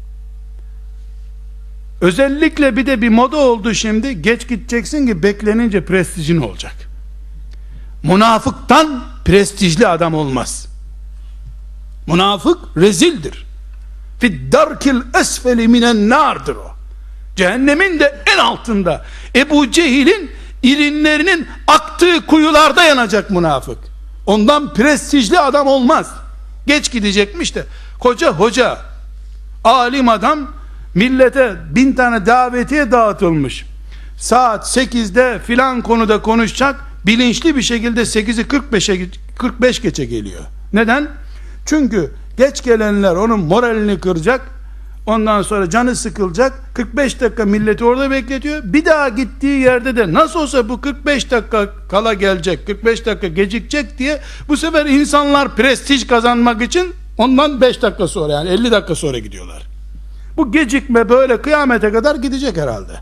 Özellikle bir de bir moda oldu şimdi, geç gideceksin ki beklenince prestijin olacak. Münafıktan prestijli adam olmaz. Münafık rezildir. Fiddarkil esfeli minen nardır o. Cehennemin de en altında, Ebu Cehil'in irinlerinin aktığı kuyularda yanacak münafık. Ondan prestijli adam olmaz. Geç gidecekmiş de koca hoca, alim adam, millete bin tane davetiye dağıtılmış, saat sekizde filan konuda konuşacak, bilinçli bir şekilde sekizi kırk beşe kırk beş geçe geliyor. Neden? Çünkü geç gelenler onun moralini kıracak, ondan sonra canı sıkılacak, kırk beş dakika milleti orada bekletiyor. Bir daha gittiği yerde de nasıl olsa bu kırk beş dakika kala gelecek, kırk beş dakika gecikecek diye bu sefer insanlar prestij kazanmak için ondan beş dakika sonra, yani elli dakika sonra gidiyorlar. Bu gecikme böyle kıyamete kadar gidecek herhalde.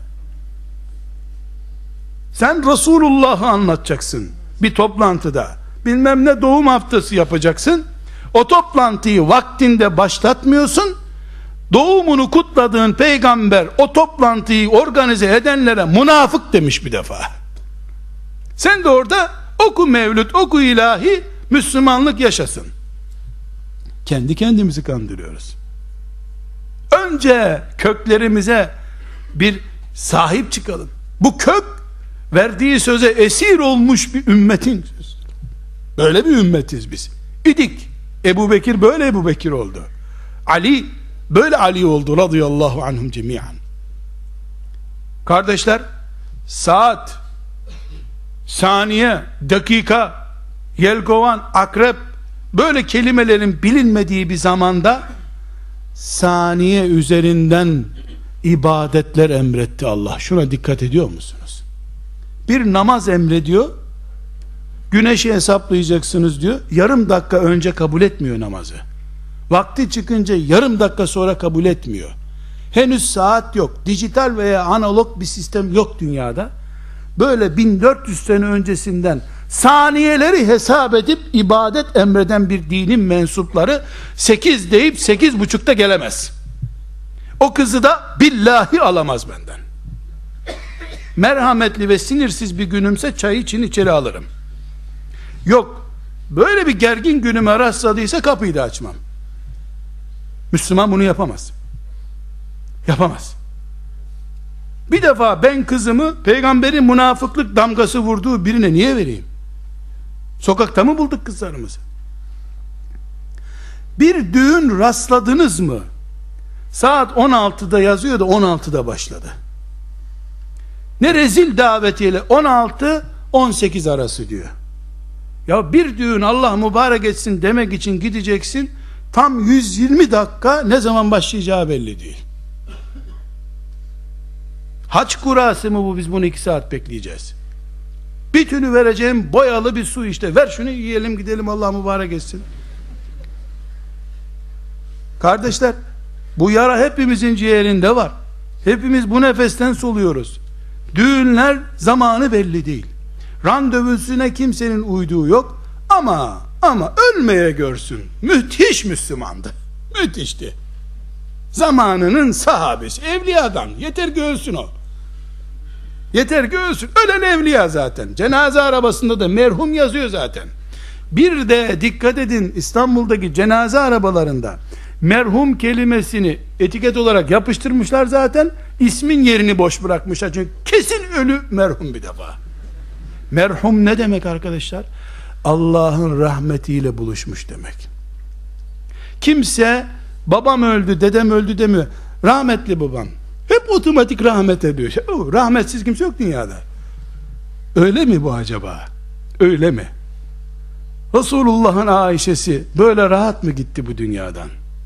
Sen Resulullah'ı anlatacaksın bir toplantıda, bilmem ne doğum haftası yapacaksın, o toplantıyı vaktinde başlatmıyorsun, doğumunu kutladığın peygamber o toplantıyı organize edenlere münafık demiş bir defa. Sen de orada oku mevlüt, oku ilahi, Müslümanlık yaşasın. Kendi kendimizi kandırıyoruz. Önce köklerimize bir sahip çıkalım. Bu kök verdiği söze esir olmuş bir ümmetin sözü. Böyle bir ümmetiz biz. İdik. Ebu Bekir böyle Ebu Bekir oldu. Ali böyle Ali oldu radıyallahu anhum cemiyan. Kardeşler, saat, saniye, dakika, yelkovan, akrep böyle kelimelerin bilinmediği bir zamanda saniye üzerinden ibadetler emretti Allah. Şuna dikkat ediyor musunuz? Bir namaz emrediyor, güneşi hesaplayacaksınız diyor, yarım dakika önce kabul etmiyor namazı. Vakti çıkınca yarım dakika sonra kabul etmiyor. Henüz saat yok, dijital veya analog bir sistem yok dünyada. Böyle bin dört yüz sene öncesinden saniyeleri hesap edip ibadet emreden bir dinin mensupları sekiz deyip sekiz buçukta gelemez. O kızı da billahi alamaz benden. Merhametli ve sinirsiz bir günümse çay için içeri alırım. Yok, böyle bir gergin günüme rastladıysa kapıyı da açmam. Müslüman bunu yapamaz. Yapamaz. Bir defa ben kızımı peygamberin münafıklık damgası vurduğu birine niye vereyim? Sokakta mı bulduk kızlarımızı? Bir düğün rastladınız mı? Saat on altıda yazıyor da on altıda başladı. Ne rezil davetiyle on altı on sekiz arası diyor. Ya bir düğün Allah mübarek etsin demek için gideceksin, tam yüz yirmi dakika ne zaman başlayacağı belli değil. Haç kurası mı bu, biz bunu iki saat bekleyeceğiz. Bir tünü vereceğim boyalı bir su, işte ver şunu yiyelim gidelim Allah mübarek etsin. Kardeşler, bu yara hepimizin ciğerinde var. Hepimiz bu nefesten soluyoruz. Düğünler zamanı belli değil. Randevusuna kimsenin uyduğu yok. Ama ama ölmeye görsün. Müthiş Müslümandı. Müthişti. Zamanının sahabesi, evliyadan. Yeter göğsün o. Yeter göğsün. Ölen evliya zaten. Cenaze arabasında da merhum yazıyor zaten. Bir de dikkat edin, İstanbul'daki cenaze arabalarında merhum kelimesini etiket olarak yapıştırmışlar zaten. İsmin yerini boş bırakmışlar. Çünkü kesin ölü merhum bir defa. Merhum ne demek arkadaşlar? Allah'ın rahmetiyle buluşmuş demek. Kimse babam öldü, dedem öldü demiyor. Rahmetli babam. Hep otomatik rahmet ediyor. Rahmetsiz kimse yok dünyada. Öyle mi bu acaba? Öyle mi? Resulullah'ın Ayşe'si böyle rahat mı gitti bu dünyadan?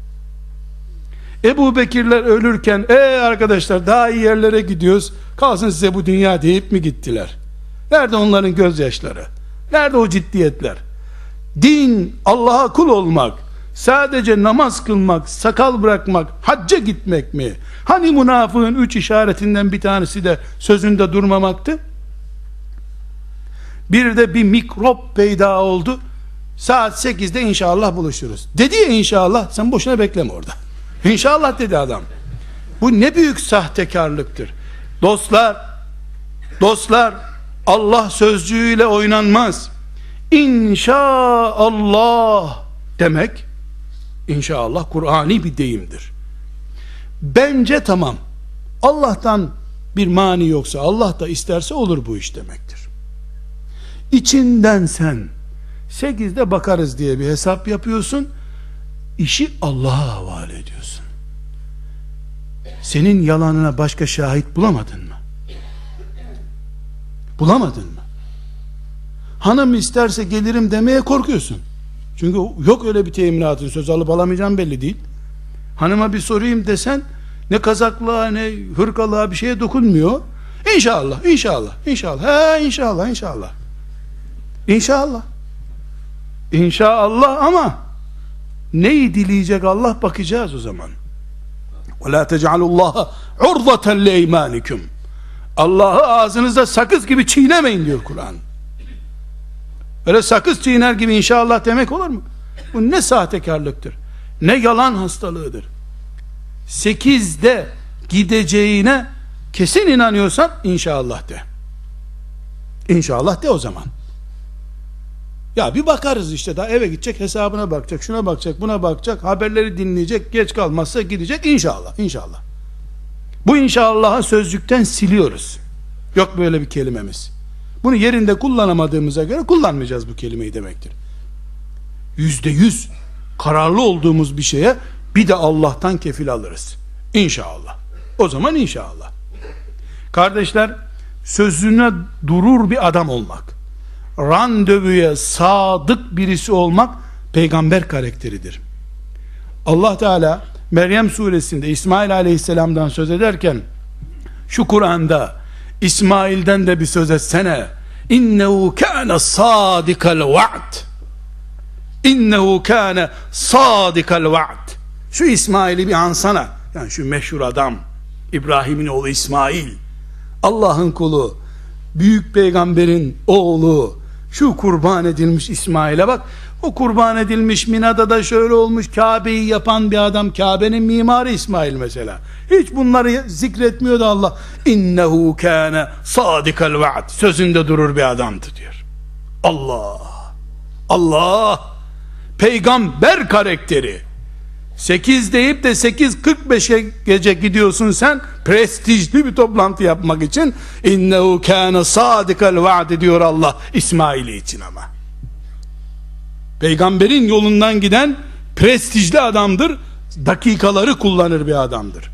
Ebu Bekirler ölürken, ee arkadaşlar daha iyi yerlere gidiyoruz, kalsın size bu dünya deyip mi gittiler? Nerede onların gözyaşları? Nerede o ciddiyetler? Din, Allah'a kul olmak, sadece namaz kılmak, sakal bırakmak, hacca gitmek mi? Hani münafığın üç işaretinden bir tanesi de sözünde durmamaktı? Bir de bir mikrop peyda oldu. saat sekizde inşallah buluşuruz. Dedi ya inşallah, sen boşuna bekleme orada. İnşallah dedi adam. Bu ne büyük sahtekarlıktır. Dostlar, dostlar, Allah sözcüğüyle oynanmaz. İnşallah demek, İnşallah Kur'ani bir deyimdir. Bence tamam, Allah'tan bir mani yoksa, Allah da isterse olur bu iş demektir. İçinden sen sekizde bakarız diye bir hesap yapıyorsun, işi Allah'a havale ediyorsun. Senin yalanına başka şahit bulamadın mı? Bulamadın mı? Hanım isterse gelirim demeye korkuyorsun. Çünkü yok öyle bir teminatın, söz alıp alamayacağım belli değil. Hanıma bir sorayım desen, ne kazaklığa ne hırkalığa bir şeye dokunmuyor. İnşallah, inşallah, inşallah, he inşallah, inşallah. İnşallah. İnşallah ama neyi dileyecek Allah, bakacağız o zaman. وَلَا تَجْعَلُوا اللّٰهَ عُرْضَةً لِاَيْمَانِكُمْ. Allah'ı ağzınızda sakız gibi çiğnemeyin diyor Kur'an. Öyle sakız çiğner gibi inşallah demek olur mu? Bu ne sahtekarlıktır, ne yalan hastalığıdır. Sekizde gideceğine kesin inanıyorsan inşallah de. İnşallah de o zaman. Ya bir bakarız işte, daha eve gidecek, hesabına bakacak, şuna bakacak, buna bakacak, haberleri dinleyecek, geç kalmazsa gidecek, inşallah, inşallah. Bu inşallahı sözlükten siliyoruz. Yok böyle bir kelimemiz. Bunu yerinde kullanamadığımıza göre kullanmayacağız bu kelimeyi demektir. Yüzde yüz kararlı olduğumuz bir şeye bir de Allah'tan kefil alırız. İnşallah. O zaman inşallah. Kardeşler, sözüne durur bir adam olmak, randevuya sadık birisi olmak peygamber karakteridir. Allah Teala Meryem suresinde İsmail aleyhisselamdan söz ederken, şu Kur'an'da İsmail'den de bir söz etsene. İnnehu kâne sâdikal va'd. İnnehu kâne sâdikal va'd. Şu İsmail'i bir ansana. Yani şu meşhur adam, İbrahim'in oğlu İsmail, Allah'ın kulu, büyük peygamberin oğlu, şu kurban edilmiş İsmail'e bak. O kurban edilmiş Mina'da da şöyle olmuş, Kabe'yi yapan bir adam, Kabe'nin mimarı İsmail mesela. Hiç bunları zikretmiyordu Allah. İnnehu kâne sâdikal va'd. Sözünde durur bir adamdı diyor. Allah, Allah, peygamber karakteri. sekiz deyip de sekiz kırk beşe gece gidiyorsun sen, prestijli bir toplantı yapmak için. İnnehu kâne sâdikal va'd diyor Allah İsmail'i için. Ama peygamberin yolundan giden prestijli adamdır, dakikaları kullanır bir adamdır.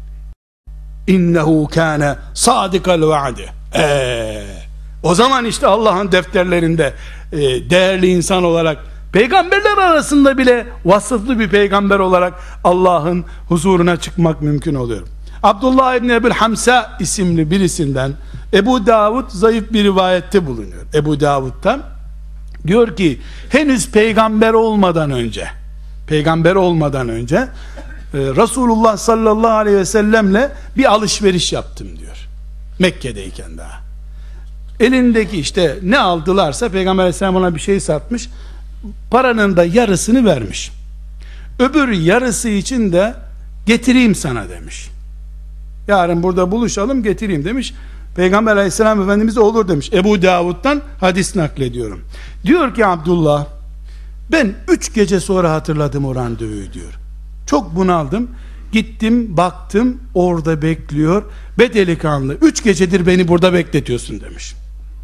İnnehu kâne sâdikal va'd. Eee o zaman işte Allah'ın defterlerinde e, değerli insan olarak, peygamberler arasında bile vasıflı bir peygamber olarak Allah'ın huzuruna çıkmak mümkün oluyor. Abdullah İbni Ebu'l Hamsa isimli birisinden Ebu Davud zayıf bir rivayette bulunuyor. Ebu Davud'dan diyor ki, henüz peygamber olmadan önce peygamber olmadan önce e, Resulullah sallallahu aleyhi ve sellemle bir alışveriş yaptım diyor. Mekke'deyken daha. Elindeki işte ne aldılarsa, Peygamber aleyhisselam ona bir şey satmış, paranın da yarısını vermiş. Öbür yarısı için de getireyim sana demiş. Yarın burada buluşalım, getireyim demiş. Peygamber aleyhisselam Efendimiz olur demiş. Ebu Davud'dan hadis naklediyorum. Diyor ki Abdullah, ben üç gece sonra hatırladım o randevuyu diyor. Çok bunaldım. Gittim, baktım, orada bekliyor. Be delikanlı, üç gecedir beni burada bekletiyorsun demiş.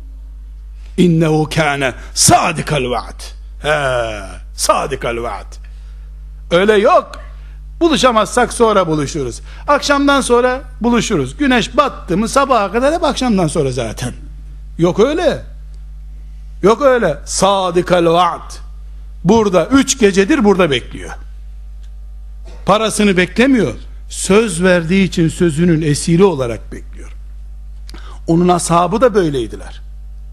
İnnehu kâne sâdikal va'd. He, sâdikal va'd. Öyle yok. Buluşamazsak sonra buluşuruz. Akşamdan sonra buluşuruz. Güneş battı mı sabaha kadar hep akşamdan sonra zaten. Yok öyle. Yok öyle. Sâdikal va'd. Burada üç gecedir burada bekliyor. Parasını beklemiyor. Söz verdiği için sözünün esiri olarak bekliyor. Onun ashabı da böyleydiler.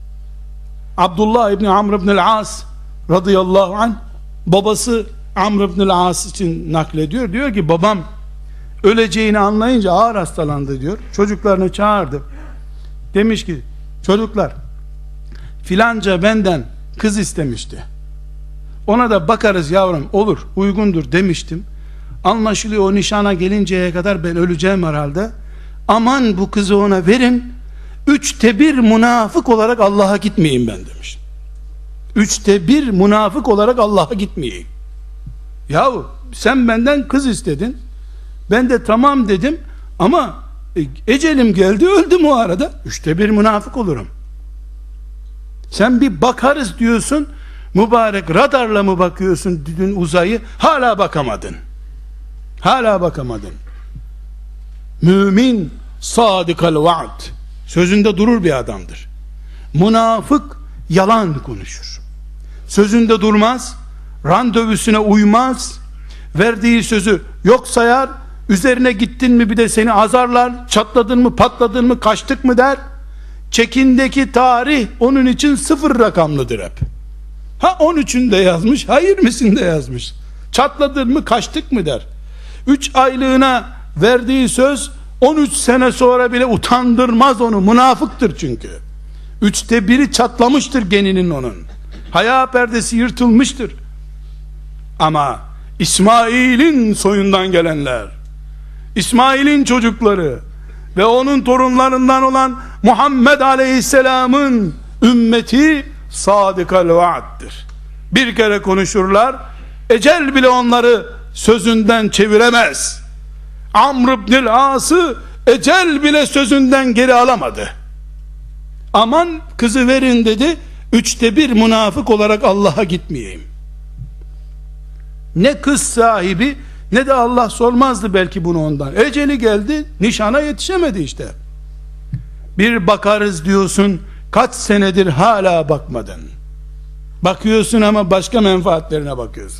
Abdullah İbni Amr İbni'l As radıyallahu anh, babası Amr İbni'l As için naklediyor. Diyor ki, babam öleceğini anlayınca ağır hastalandı diyor. Çocuklarını çağırdı. Demiş ki, çocuklar, filanca benden kız istemişti. Ona da bakarız yavrum, olur, uygundur demiştim. Anlaşılıyor, o nişana gelinceye kadar ben öleceğim herhalde. Aman bu kızı ona verin, üçte bir münafık olarak Allah'a gitmeyeyim ben demiş. Üçte bir münafık olarak Allah'a gitmeyeyim. Yahu sen benden kız istedin, ben de tamam dedim, ama ecelim geldi, öldüm o arada. Üçte bir münafık olurum. Sen bir bakarız diyorsun, mübarek radarla mı bakıyorsun dün uzayı, hala bakamadın. Hala bakamadın. Mümin sadıkal vaad, sözünde durur bir adamdır. Münafık yalan konuşur, sözünde durmaz, randevusuna uymaz, verdiği sözü yok sayar, üzerine gittin mi bir de seni azarlar, çatladın mı patladın mı kaçtık mı der. Çekindeki tarih onun için sıfır rakamlıdır hep. Ha on üçünde yazmış, ha yirmisinde yazmış. Çatladın mı kaçtık mı der. üç aylığına verdiği söz on üç sene sonra bile utandırmaz onu. Münafıktır çünkü. Üçte biri çatlamıştır geninin onun. Haya perdesi yırtılmıştır. Ama İsmail'in soyundan gelenler, İsmail'in çocukları ve onun torunlarından olan Muhammed Aleyhisselam'ın ümmeti sadıkal vaaddir. Bir kere konuşurlar, ecel bile onları sözünden çeviremez. Amr ibnül As'ı ecel bile sözünden geri alamadı. Aman kızı verin dedi, üçte bir münafık olarak Allah'a gitmeyeyim. Ne kız sahibi ne de Allah sormazdı belki bunu ondan. Eceli geldi, nişana yetişemedi işte. Bir bakarız diyorsun, kaç senedir hala bakmadın. Bakıyorsun ama başka menfaatlerine bakıyorsun.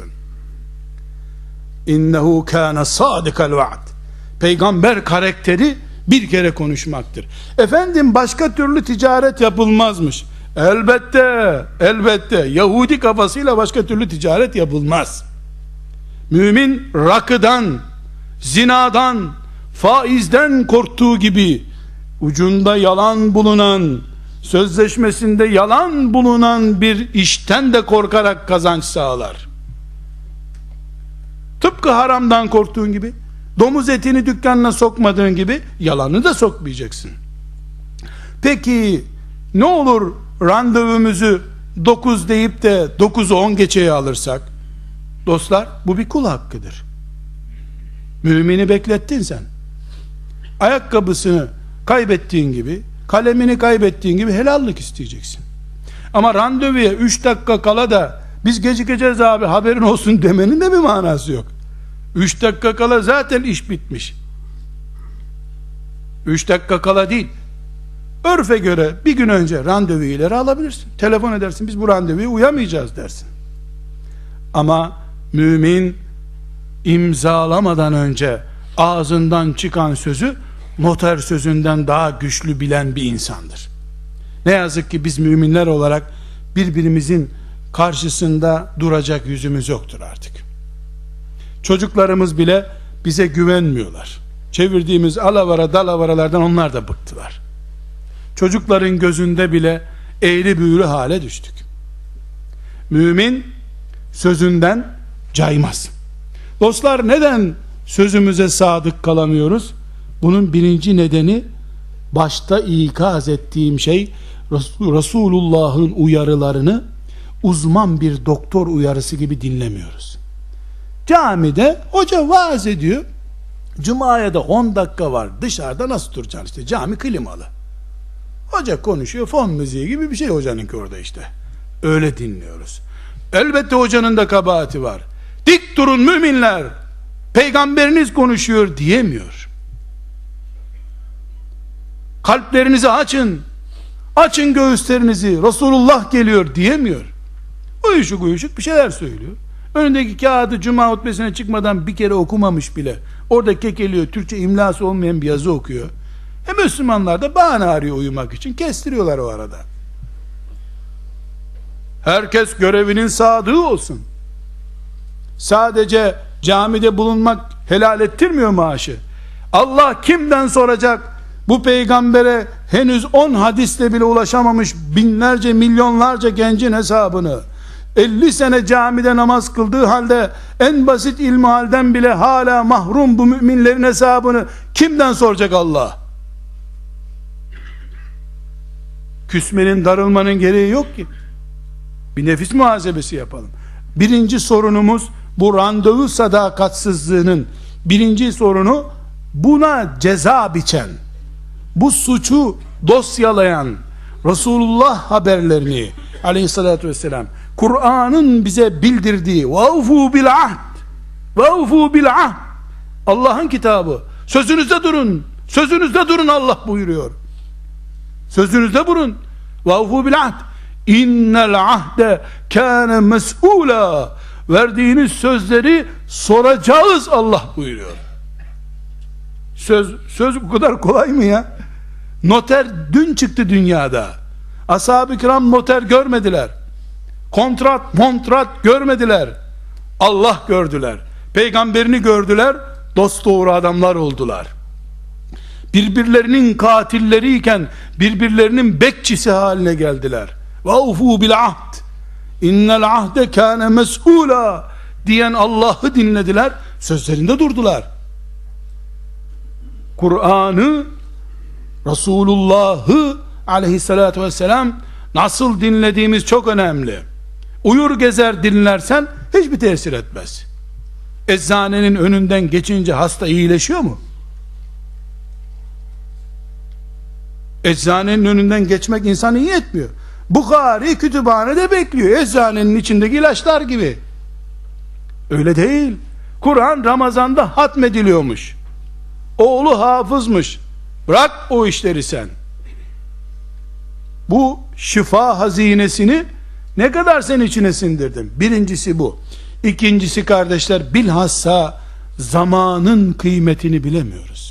İnnehu kâne sâdikal vaad. Peygamber karakteri bir kere konuşmaktır. Efendim başka türlü ticaret yapılmazmış. Elbette, elbette Yahudi kafasıyla başka türlü ticaret yapılmaz. Mümin rakıdan, zinadan, faizden korktuğu gibi ucunda yalan bulunan, sözleşmesinde yalan bulunan bir işten de korkarak kazanç sağlar. Tıpkı haramdan korktuğun gibi, domuz etini dükkanına sokmadığın gibi yalanı da sokmayacaksın. Peki ne olur randevumuzu dokuz deyip de dokuzu on geçeye alırsak? Dostlar, bu bir kul hakkıdır. Mümini beklettin sen. Ayakkabısını kaybettiğin gibi, kalemini kaybettiğin gibi helallik isteyeceksin. Ama randevuya üç dakika kala da biz gecikeceğiz abi haberin olsun demenin de bir manası yok. üç dakika kala zaten iş bitmiş. üç dakika kala değil, örfe göre bir gün önce randevuyu ileri alabilirsin. Telefon edersin, biz bu randevuya uyamayacağız dersin. Ama mümin imzalamadan önce ağzından çıkan sözü noter sözünden daha güçlü bilen bir insandır. Ne yazık ki biz müminler olarak birbirimizin karşısında duracak yüzümüz yoktur artık. Çocuklarımız bile bize güvenmiyorlar. Çevirdiğimiz alavara dalavaralardan onlar da bıktılar. Çocukların gözünde bile eğri büğrü hale düştük. Mümin sözünden caymaz. Dostlar, neden sözümüze sadık kalamıyoruz? Bunun birinci nedeni, başta ikaz ettiğim şey, Resulullah'ın uyarılarını uzman bir doktor uyarısı gibi dinlemiyoruz. Camide hoca vaaz ediyor, Cuma'ya da on dakika var, dışarıda nasıl duracaksın? İşte cami klimalı, hoca konuşuyor, fon müziği gibi bir şey hocanınki orada işte, öyle dinliyoruz. Elbette hocanın da kabahati var. Dik durun müminler, peygamberiniz konuşuyor diyemiyor. Kalplerinizi açın, açın göğüslerinizi, Resulullah geliyor diyemiyor. Uyuşuk uyuşuk bir şeyler söylüyor. Önündeki kağıdı cuma hutbesine çıkmadan bir kere okumamış bile, orada kekeliyor, Türkçe imlası olmayan bir yazı okuyor. E Müslümanlar da bahane arıyor uyumak için, kestiriyorlar o arada. Herkes görevinin sadığı olsun. Sadece camide bulunmak helal ettirmiyor maaşı. Allah kimden soracak bu peygambere henüz on hadisle bile ulaşamamış binlerce milyonlarca gencin hesabını? elli sene camide namaz kıldığı halde en basit ilmihalden bile hala mahrum bu müminlerin hesabını kimden soracak Allah? Küsmenin, darılmanın gereği yok ki. Bir nefis muhasebesi yapalım. Birinci sorunumuz bu randevu sadakatsizliğinin birinci sorunu, buna ceza biçen, bu suçu dosyalayan Resulullah haberlerini aleyhissalatü vesselam, Kur'an'ın bize bildirdiği vavfu bil ahd, vavfu bil ahd, Allah'ın kitabı, sözünüzde durun, sözünüzde durun Allah buyuruyor. Sözünüzde durun. Vavfu bil ahd. İnnel ahde kâne mes'ûlâ. Verdiğiniz sözleri soracağız Allah buyuruyor. Söz, söz bu kadar kolay mı ya? Noter dün çıktı dünyada. Ashab-ı kiram noter görmediler. Kontrat, montrat görmediler. Allah gördüler. Peygamberini gördüler. Dosdoğru adamlar oldular. Birbirlerinin katilleriyken birbirlerinin bekçisi haline geldiler. Vaufu bil ahd. İnnel ahde kâne mes'ûlâ diyen Allah'ı dinlediler. Sözlerinde durdular. Kur'an'ı, Resulullah'ı aleyhissalatü vesselam nasıl dinlediğimiz çok önemli. Uyur gezer dinlersen hiçbir tesir etmez. Eczanenin önünden geçince hasta iyileşiyor mu? Eczanenin önünden geçmek insanı iyi etmiyor. Bukhari kütüphanede bekliyor, eczanenin içindeki ilaçlar gibi. Öyle değil. Kur'an Ramazan'da hatmediliyormuş. Oğlu hafızmış. Bırak o işleri sen. Bu şifa hazinesini ne kadar sen içine sindirdin? Birincisi bu. İkincisi kardeşler, bilhassa zamanın kıymetini bilemiyoruz.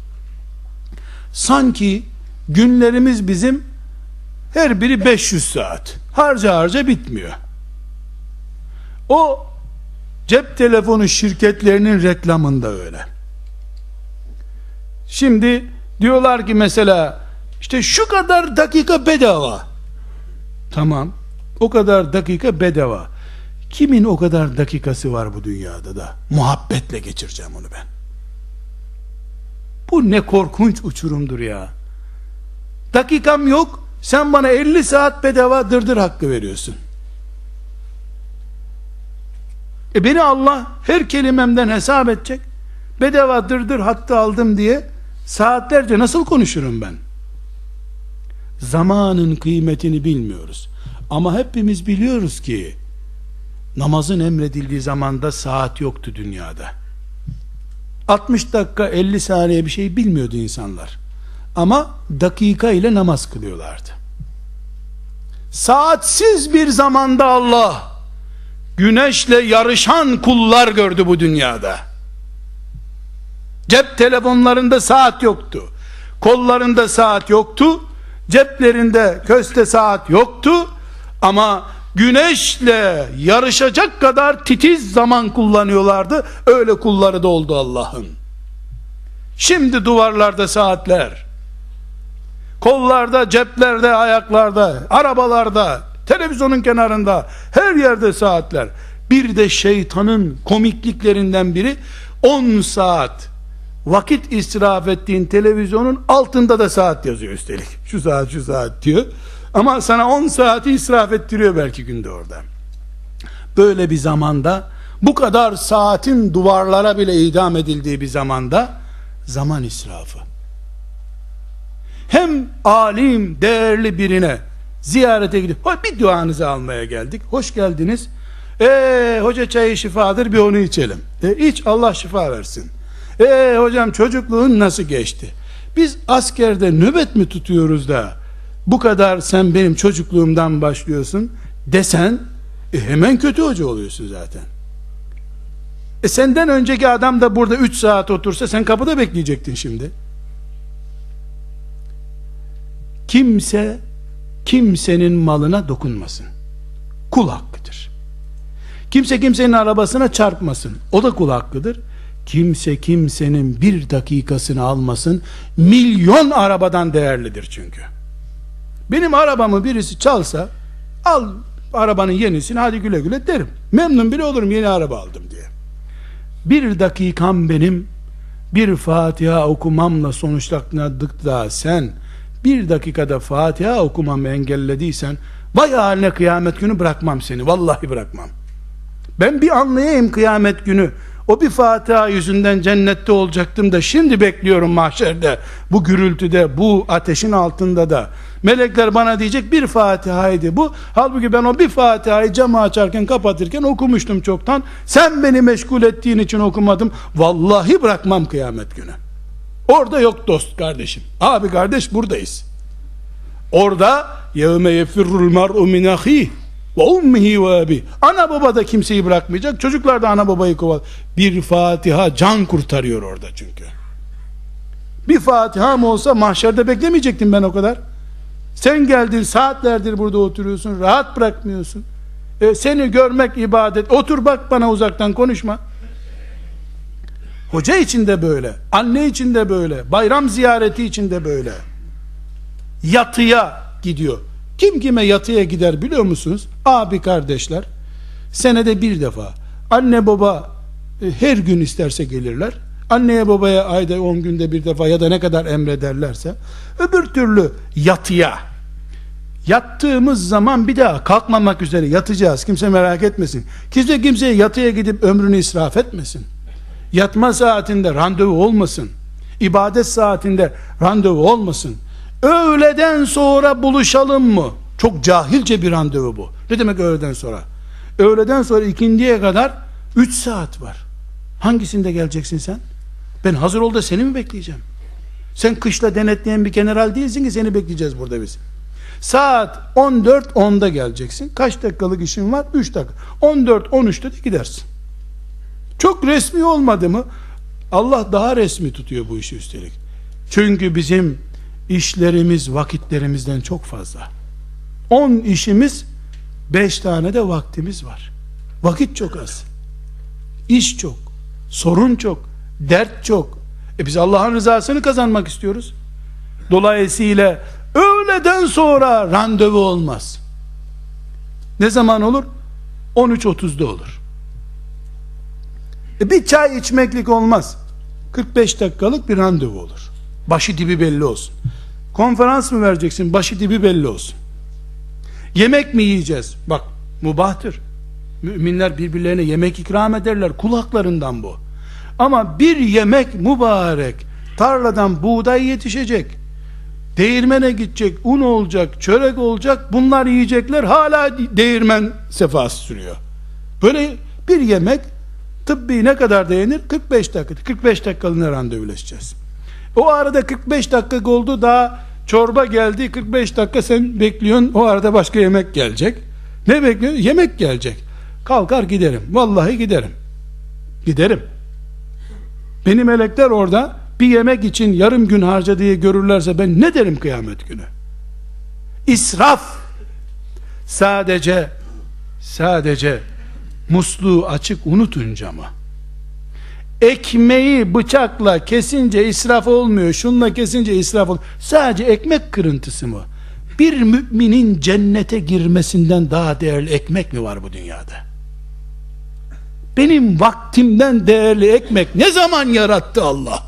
Sanki günlerimiz bizim her biri beş yüz saat. Harca harca bitmiyor. O cep telefonu şirketlerinin reklamında öyle. Şimdi diyorlar ki mesela işte şu kadar dakika bedava. Tamam. O kadar dakika bedava. Kimin o kadar dakikası var bu dünyada da muhabbetle geçireceğim onu ben? Bu ne korkunç uçurumdur ya. Dakikam yok, sen bana elli saat bedava dırdır hakkı veriyorsun. E beni Allah her kelimemden hesap edecek. Bedava dırdır hakkı aldım diye saatlerce nasıl konuşurum ben? Zamanın kıymetini bilmiyoruz. Ama hepimiz biliyoruz ki namazın emredildiği zamanda saat yoktu dünyada. altmış dakika elli saniye bir şey bilmiyordu insanlar. Ama dakika ile namaz kılıyorlardı. Saatsiz bir zamanda Allah güneşle yarışan kullar gördü bu dünyada. Cep telefonlarında saat yoktu. Kollarında saat yoktu. Ceplerinde köste saat yoktu. Ama güneşle yarışacak kadar titiz zaman kullanıyorlardı. Öyle kulları da oldu Allah'ın. Şimdi duvarlarda saatler, kollarda, ceplerde, ayaklarda, arabalarda, televizyonun kenarında, her yerde saatler. Bir de şeytanın komikliklerinden biri, on saat vakit israf ettiğin televizyonun altında da saat yazıyor üstelik. Şu saat, şu saat diyor. Ama sana on saati israf ettiriyor belki günde orada. Böyle bir zamanda, bu kadar saatin duvarlara bile idam edildiği bir zamanda zaman israfı. Hem alim, değerli birine ziyarete gidip bir duanızı almaya geldik. Hoş geldiniz. Eee hoca çayı şifadır, bir onu içelim. E, iç, Allah şifa versin. Eee hocam çocukluğun nasıl geçti? Biz askerde nöbet mi tutuyoruz da bu kadar sen benim çocukluğumdan başlıyorsun desen e, hemen kötü hoca oluyorsun zaten. E senden önceki adam da burada üç saat otursa sen kapıda bekleyecektin şimdi. Kimse kimsenin malına dokunmasın. Kul hakkıdır. Kimse kimsenin arabasına çarpmasın. O da kul hakkıdır. Kimse kimsenin bir dakikasını almasın. Milyon arabadan değerlidir çünkü. Benim arabamı birisi çalsa, al arabanın yenisini hadi güle güle derim. Memnun bile olurum yeni araba aldım diye. Bir dakikam benim bir Fatiha okumamla sonuçlandık da sen bir dakikada Fatiha okumamı engellediysen vay haline kıyamet günü bırakmam seni. Vallahi bırakmam. Ben bir anlayayım kıyamet günü. O bir Fatiha yüzünden cennette olacaktım da şimdi bekliyorum mahşerde. Bu gürültüde, bu ateşin altında da. Melekler bana diyecek bir Fatiha'ydı bu. Halbuki ben o bir Fatiha'yı camı açarken kapatırken okumuştum çoktan. Sen beni meşgul ettiğin için okumadım. Vallahi bırakmam kıyamet günü. Orada yok dost kardeşim. Abi kardeş buradayız. Orada yevme yefirrul mer'u min ahih ve ummihi ve abi. Ana baba da kimseyi bırakmayacak. Çocuklar da ana babayı koval. Bir Fatiha can kurtarıyor orada çünkü. Bir Fatiha mı olsa mahşerde beklemeyecektim ben o kadar. Sen geldin saatlerdir burada oturuyorsun. Rahat bırakmıyorsun. E, seni görmek ibadet. Otur bak bana uzaktan konuşma. Hoca için de böyle. Anne için de böyle. Bayram ziyareti için de böyle. Yatıya gidiyor. Kim kime yatıya gider biliyor musunuz? Abi kardeşler senede bir defa. Anne baba e, her gün isterse gelirler. Anneye babaya ayda on günde bir defa ya da ne kadar emrederlerse. Öbür türlü yatıya. Yattığımız zaman bir daha kalkmamak üzere yatacağız. Kimse merak etmesin. Kimse kimseye yatıya gidip ömrünü israf etmesin. Yatma saatinde randevu olmasın. İbadet saatinde randevu olmasın. Öğleden sonra buluşalım mı? Çok cahilce bir randevu bu. Ne demek öğleden sonra? Öğleden sonra ikindiye kadar üç saat var. Hangisinde geleceksin sen? Ben hazır ol da seni mi bekleyeceğim? Sen kışla denetleyen bir general değilsin ki seni bekleyeceğiz burada biz. Saat on dört onda geleceksin. Kaç dakikalık işin var? üç dakika. on dört on üçte de gidersin. Çok resmi olmadı mı? Allah daha resmi tutuyor bu işi üstelik. Çünkü bizim işlerimiz vakitlerimizden çok fazla. on işimiz, beş tane de vaktimiz var. Vakit çok az. İş çok. Sorun çok. Dert çok. E biz Allah'ın rızasını kazanmak istiyoruz. Dolayısıyla öğleden sonra randevu olmaz. Ne zaman olur? on üç otuzda olur. E bir çay içmeklik olmaz. kırk beş dakikalık bir randevu olur. Başı dibi belli olsun. Konferans mı vereceksin? Başı dibi belli olsun. Yemek mi yiyeceğiz? Bak mubahtır. Müminler birbirlerine yemek ikram ederler. Kul haklarından bu. Ama bir yemek mübarek. Tarladan buğday yetişecek. Değirmene gidecek. Un olacak. Çörek olacak. Bunlar yiyecekler. Hala değirmen sefası sürüyor. Böyle bir yemek tıbbi ne kadar dayanır? kırk beş dakika. kırk beş dakikalığına randevuleşeceğiz. O arada kırk beş dakika oldu, daha çorba geldi, kırk beş dakika sen bekliyorsun, o arada başka yemek gelecek. Ne bekliyorsun? Yemek gelecek. Kalkar giderim. Vallahi giderim. Giderim. Beni melekler orada bir yemek için yarım gün harcadığı görürlerse ben ne derim kıyamet günü? İsraf. Sadece sadece musluğu açık unutunca mı? Ekmeği bıçakla kesince israf olmuyor, şunla kesince israf olmuyor. Sadece ekmek kırıntısı mı? Bir müminin cennete girmesinden daha değerli ekmek mi var bu dünyada? Benim vaktimden değerli ekmek ne zaman yarattı Allah?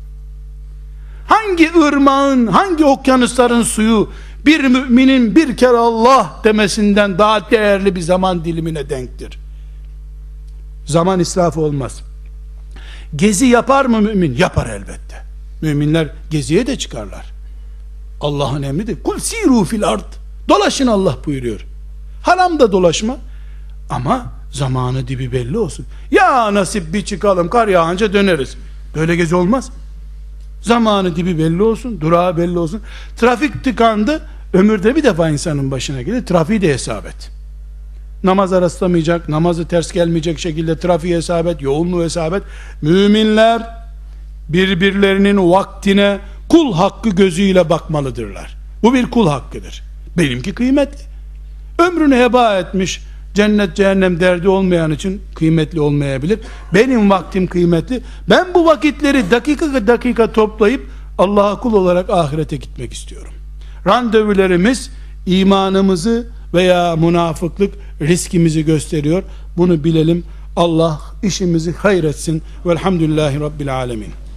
Hangi ırmağın, hangi okyanusların suyu bir müminin bir kere Allah demesinden daha değerli bir zaman dilimine denktir? Zaman israfı olmaz. Gezi yapar mı mümin? Yapar elbette. Müminler geziye de çıkarlar. Allah'ın emridir. Kul siru fil ard. Dolaşın Allah buyuruyor. Haramda dolaşma. Ama zamanı dibi belli olsun. Ya nasip bir çıkalım, kar yağınca döneriz. Böyle gezi olmaz. Zamanı dibi belli olsun, durağı belli olsun. Trafik tıkandı. Ömürde bir defa insanın başına gelir. Trafiği de hesap et. Namaza rastlamayacak, namazı ters gelmeyecek şekilde trafiği hesap et, yoğunluğu hesap et. Müminler birbirlerinin vaktine kul hakkı gözüyle bakmalıdırlar. Bu bir kul hakkıdır. Benimki kıymetli. Ömrünü heba etmiş, cennet cehennem derdi olmayan için kıymetli olmayabilir. Benim vaktim kıymetli. Ben bu vakitleri dakika dakika toplayıp Allah'a kul olarak ahirete gitmek istiyorum. Randevularımız imanımızı veya münafıklık riskimizi gösteriyor. Bunu bilelim. Allah işimizi hayretsin. Velhamdülillahi Rabbil alemin.